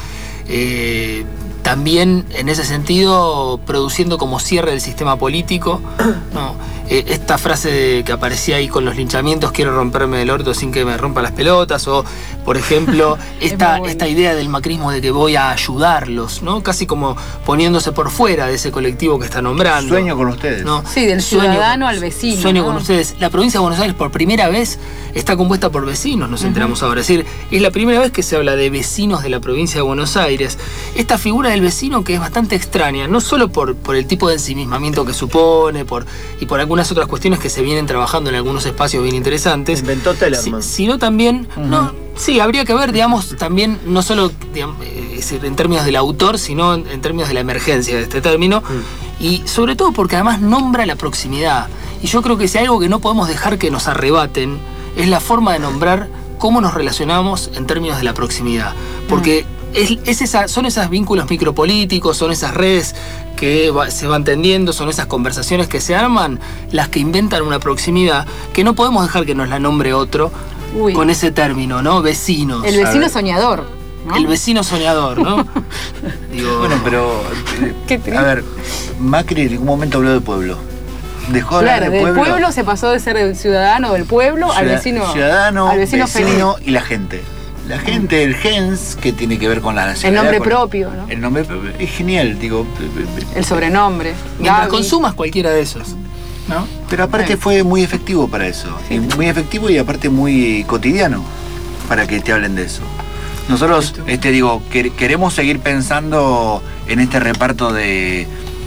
Eh, también en ese sentido produciendo como cierre del sistema político, ¿no? Eh, esta frase de, que aparecía ahí con los linchamientos, quiero romperme el orto sin que me rompa las pelotas, o por ejemplo esta, bueno. esta idea del macrismo de que voy a ayudarlos, ¿no? Casi como poniéndose por fuera de ese colectivo que está nombrando. Sueño con ustedes. ¿no? Sí, del ciudadano al vecino. Sueño ¿no? con ustedes. La provincia de Buenos Aires por primera vez está compuesta por vecinos, nos enteramos uh-huh. ahora. Es decir, es la primera vez que se habla de vecinos de la provincia de Buenos Aires. Esta figura del vecino que es bastante extraña, no solo por, por el tipo de ensimismamiento que supone, por, y por algunas otras cuestiones que se vienen trabajando en algunos espacios bien interesantes. Inventó Tellerman. Si, sino también, uh-huh. no, sí, habría que ver, digamos, también, no solo digamos, en términos del autor, sino en, en términos de la emergencia de este término, uh-huh. y sobre todo porque además nombra la proximidad. Y yo creo que si hay algo que no podemos dejar que nos arrebaten, es la forma de nombrar cómo nos relacionamos en términos de la proximidad. Porque uh-huh. es, es esa, son esos vínculos micropolíticos, son esas redes que va, se van tendiendo, son esas conversaciones que se arman, las que inventan una proximidad, que no podemos dejar que nos la nombre otro Uy. con ese término, ¿no? Vecinos. El vecino soñador, ¿no? El vecino soñador, ¿no? Digo, bueno, pero... a ver, Macri en ningún momento habló de pueblo. Dejó de claro, hablar de del pueblo. pueblo se pasó de ser el ciudadano del pueblo Ciudad, al vecino. Ciudadano, al vecino, vecino feliz. y la gente. La gente, el gens, que tiene que ver con la nacionalidad. El nombre con, propio, ¿no? El nombre es genial, digo. El sobrenombre. Mientras Gaby. Consumas cualquiera de esos, ¿no? Pero aparte fue muy efectivo para eso. Sí. Muy efectivo y aparte muy cotidiano para que te hablen de eso. Nosotros, este, digo, que, queremos seguir pensando en este reparto de,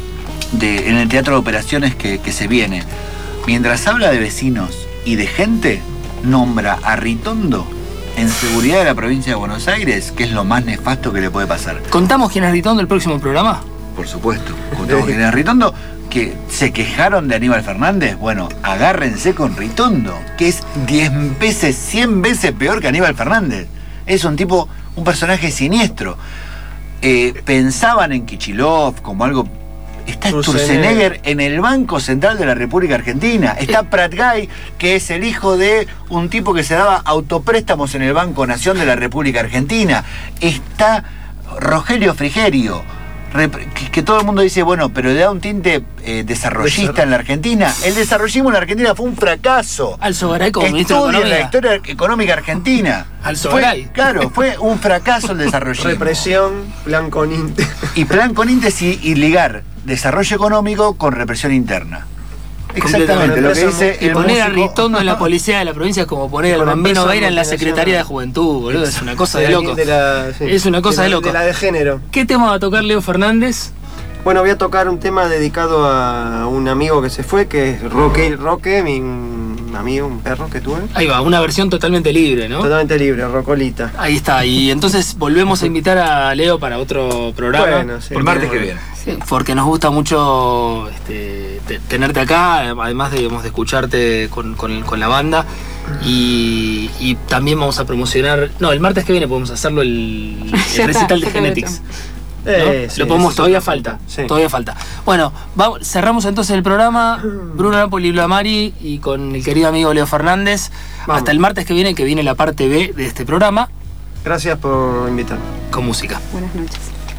de en el teatro de operaciones que, que se viene. Mientras habla de vecinos y de gente, nombra a Ritondo en seguridad de la provincia de Buenos Aires, que es lo más nefasto que le puede pasar. ¿Contamos quién es Ritondo el próximo programa? Por supuesto, contamos quién es Ritondo. Que se quejaron de Aníbal Fernández, bueno, agárrense con Ritondo, que es diez veces, cien veces peor que Aníbal Fernández. Es un tipo, un personaje siniestro. Eh, pensaban en Kicillof como algo... Está Sturzenegger en el Banco Central de la República Argentina. Está Prat Gay, que es el hijo de un tipo que se daba autopréstamos en el Banco Nación de la República Argentina. Está Rogelio Frigerio. que, que todo el mundo dice, bueno, pero le da un tinte eh, desarrollista en la Argentina. El desarrollismo en la Argentina fue un fracaso. Alzogaray como ministro de Estudia Economía. la historia económica argentina. Alzogaray. Fue, claro, fue un fracaso el desarrollismo. Represión, plan con índice. Y plan con índice y, y ligar desarrollo económico con represión interna. Exactamente, lo que dice y el poner a músico. Ritondo en la policía de la provincia es como poner al Bambino Veira en la Secretaría de Juventud, boludo. Es una cosa de, de la- loco. de la- sí, es una cosa de de, la- loco. de la de género. ¿Qué tema va a tocar Leo Fernández? Bueno, voy a tocar un tema dedicado a un amigo que se fue, que es Roque, Roque, mi un amigo, un perro que tuve. Ahí va, una versión totalmente libre, ¿no? Totalmente libre, Rocolita. Ahí está, y entonces volvemos a invitar a Leo para otro programa. Bueno, sí. Porque- El martes que viene. Sí, porque nos gusta mucho este, te- tenerte acá, además de, digamos, de escucharte con, con- con la banda. Y, y también vamos a promocionar. No, el martes que viene podemos hacerlo el, el Ya está, recital de ya te Genetics. ¿no? Eh, sí, Lo podemos, sí, todavía sí. falta. Sí. Todavía falta. Bueno, vamos, cerramos entonces el programa. Bruno Napoli y Blamari y con el querido amigo Leo Fernández. Vamos. Hasta el martes que viene, que viene la parte B de este programa Gracias por invitarme. con música. Buenas noches.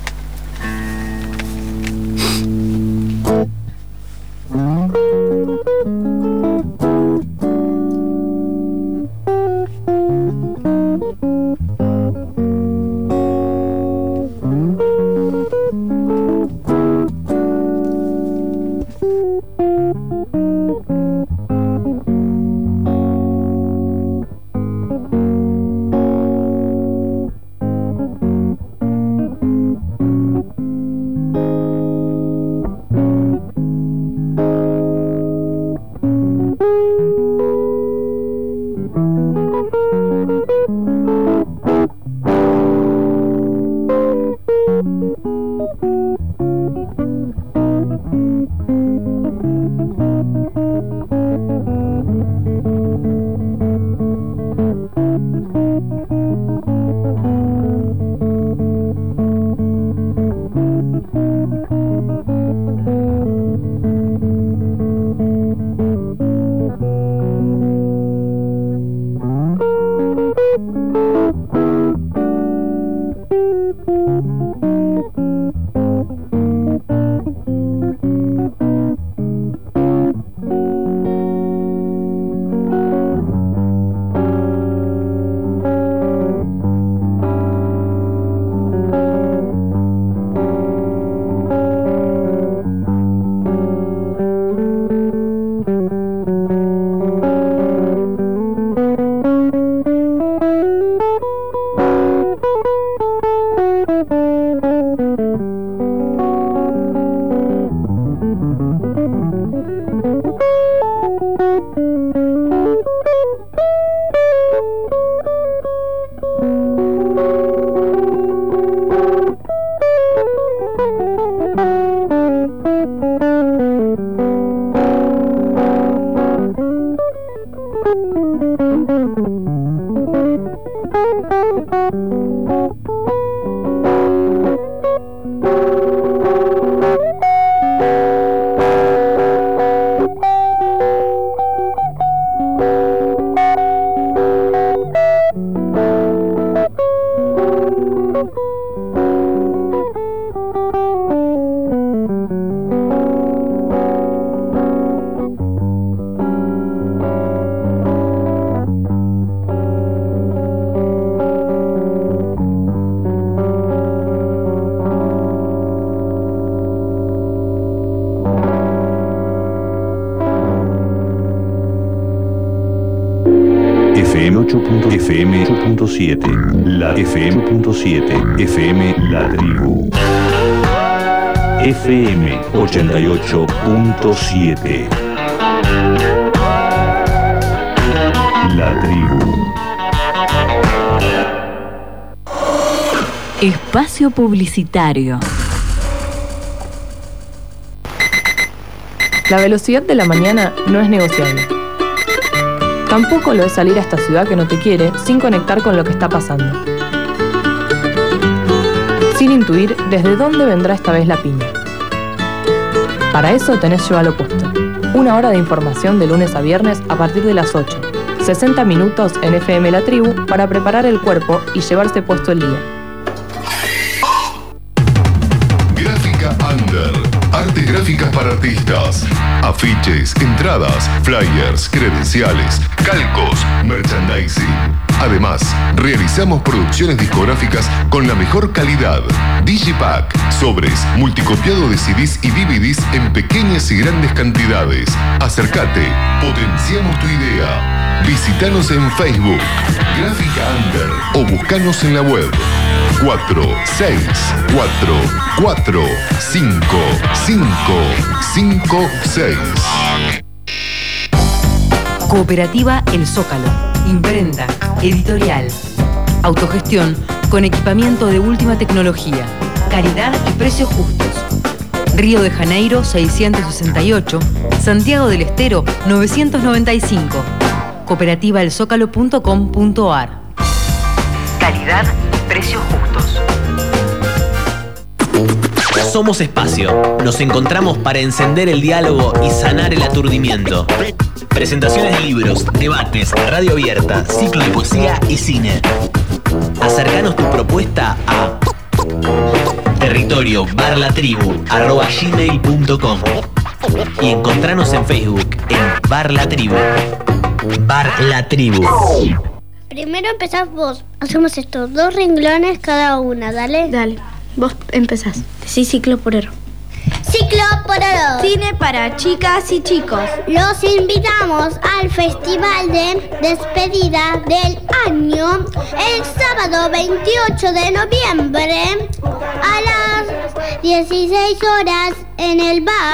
F M ocho punto siete, la F M ocho punto siete, F M La Tribu. F M ochenta y ocho punto siete. La Tribu. Espacio publicitario. La velocidad de la mañana no es negociable. Tampoco lo es salir a esta ciudad que no te quiere sin conectar con lo que está pasando. Sin intuir desde dónde vendrá esta vez la piña. Para eso tenés Llévalo Puesto. Una hora de información de lunes a viernes a partir de las ocho. sesenta minutos en F M La Tribu para preparar el cuerpo y llevarse puesto el día. Gráfica artistas. Afiches, entradas, flyers, credenciales, calcos, merchandising. Además, realizamos producciones discográficas con la mejor calidad. Digipack, sobres, multicopiado de C Ds y D V Ds en pequeñas y grandes cantidades. Acércate, potenciamos tu idea. Visítanos en Facebook, Gráfica Under, o buscanos en la web cuatro seis cuatro cuatro cinco cinco cinco seis. Cooperativa El Zócalo. Imprenta, editorial, autogestión con equipamiento de última tecnología, calidad y precios justos. Río de Janeiro seiscientos sesenta y ocho, Santiago del Estero novecientos noventa y cinco. cooperativa el zócalo punto com punto a r. Calidad y precios justos. Somos Espacio. Nos encontramos para encender el diálogo y sanar el aturdimiento. Presentaciones de libros, debates, radio abierta, ciclo de poesía y cine. Acercanos tu propuesta a territorio barra la tribu arroba gmail punto com y encontranos en Facebook en Bar La Tribu. Bar La Tribu. Primero empezás vos. Hacemos estos dos renglones cada una, dale. Dale, vos empezás. Decí ciclo porero. Ciclo porero. Cine para chicas y chicos. Los invitamos al festival de despedida del año el sábado veintiocho de noviembre a las dieciséis horas en el bar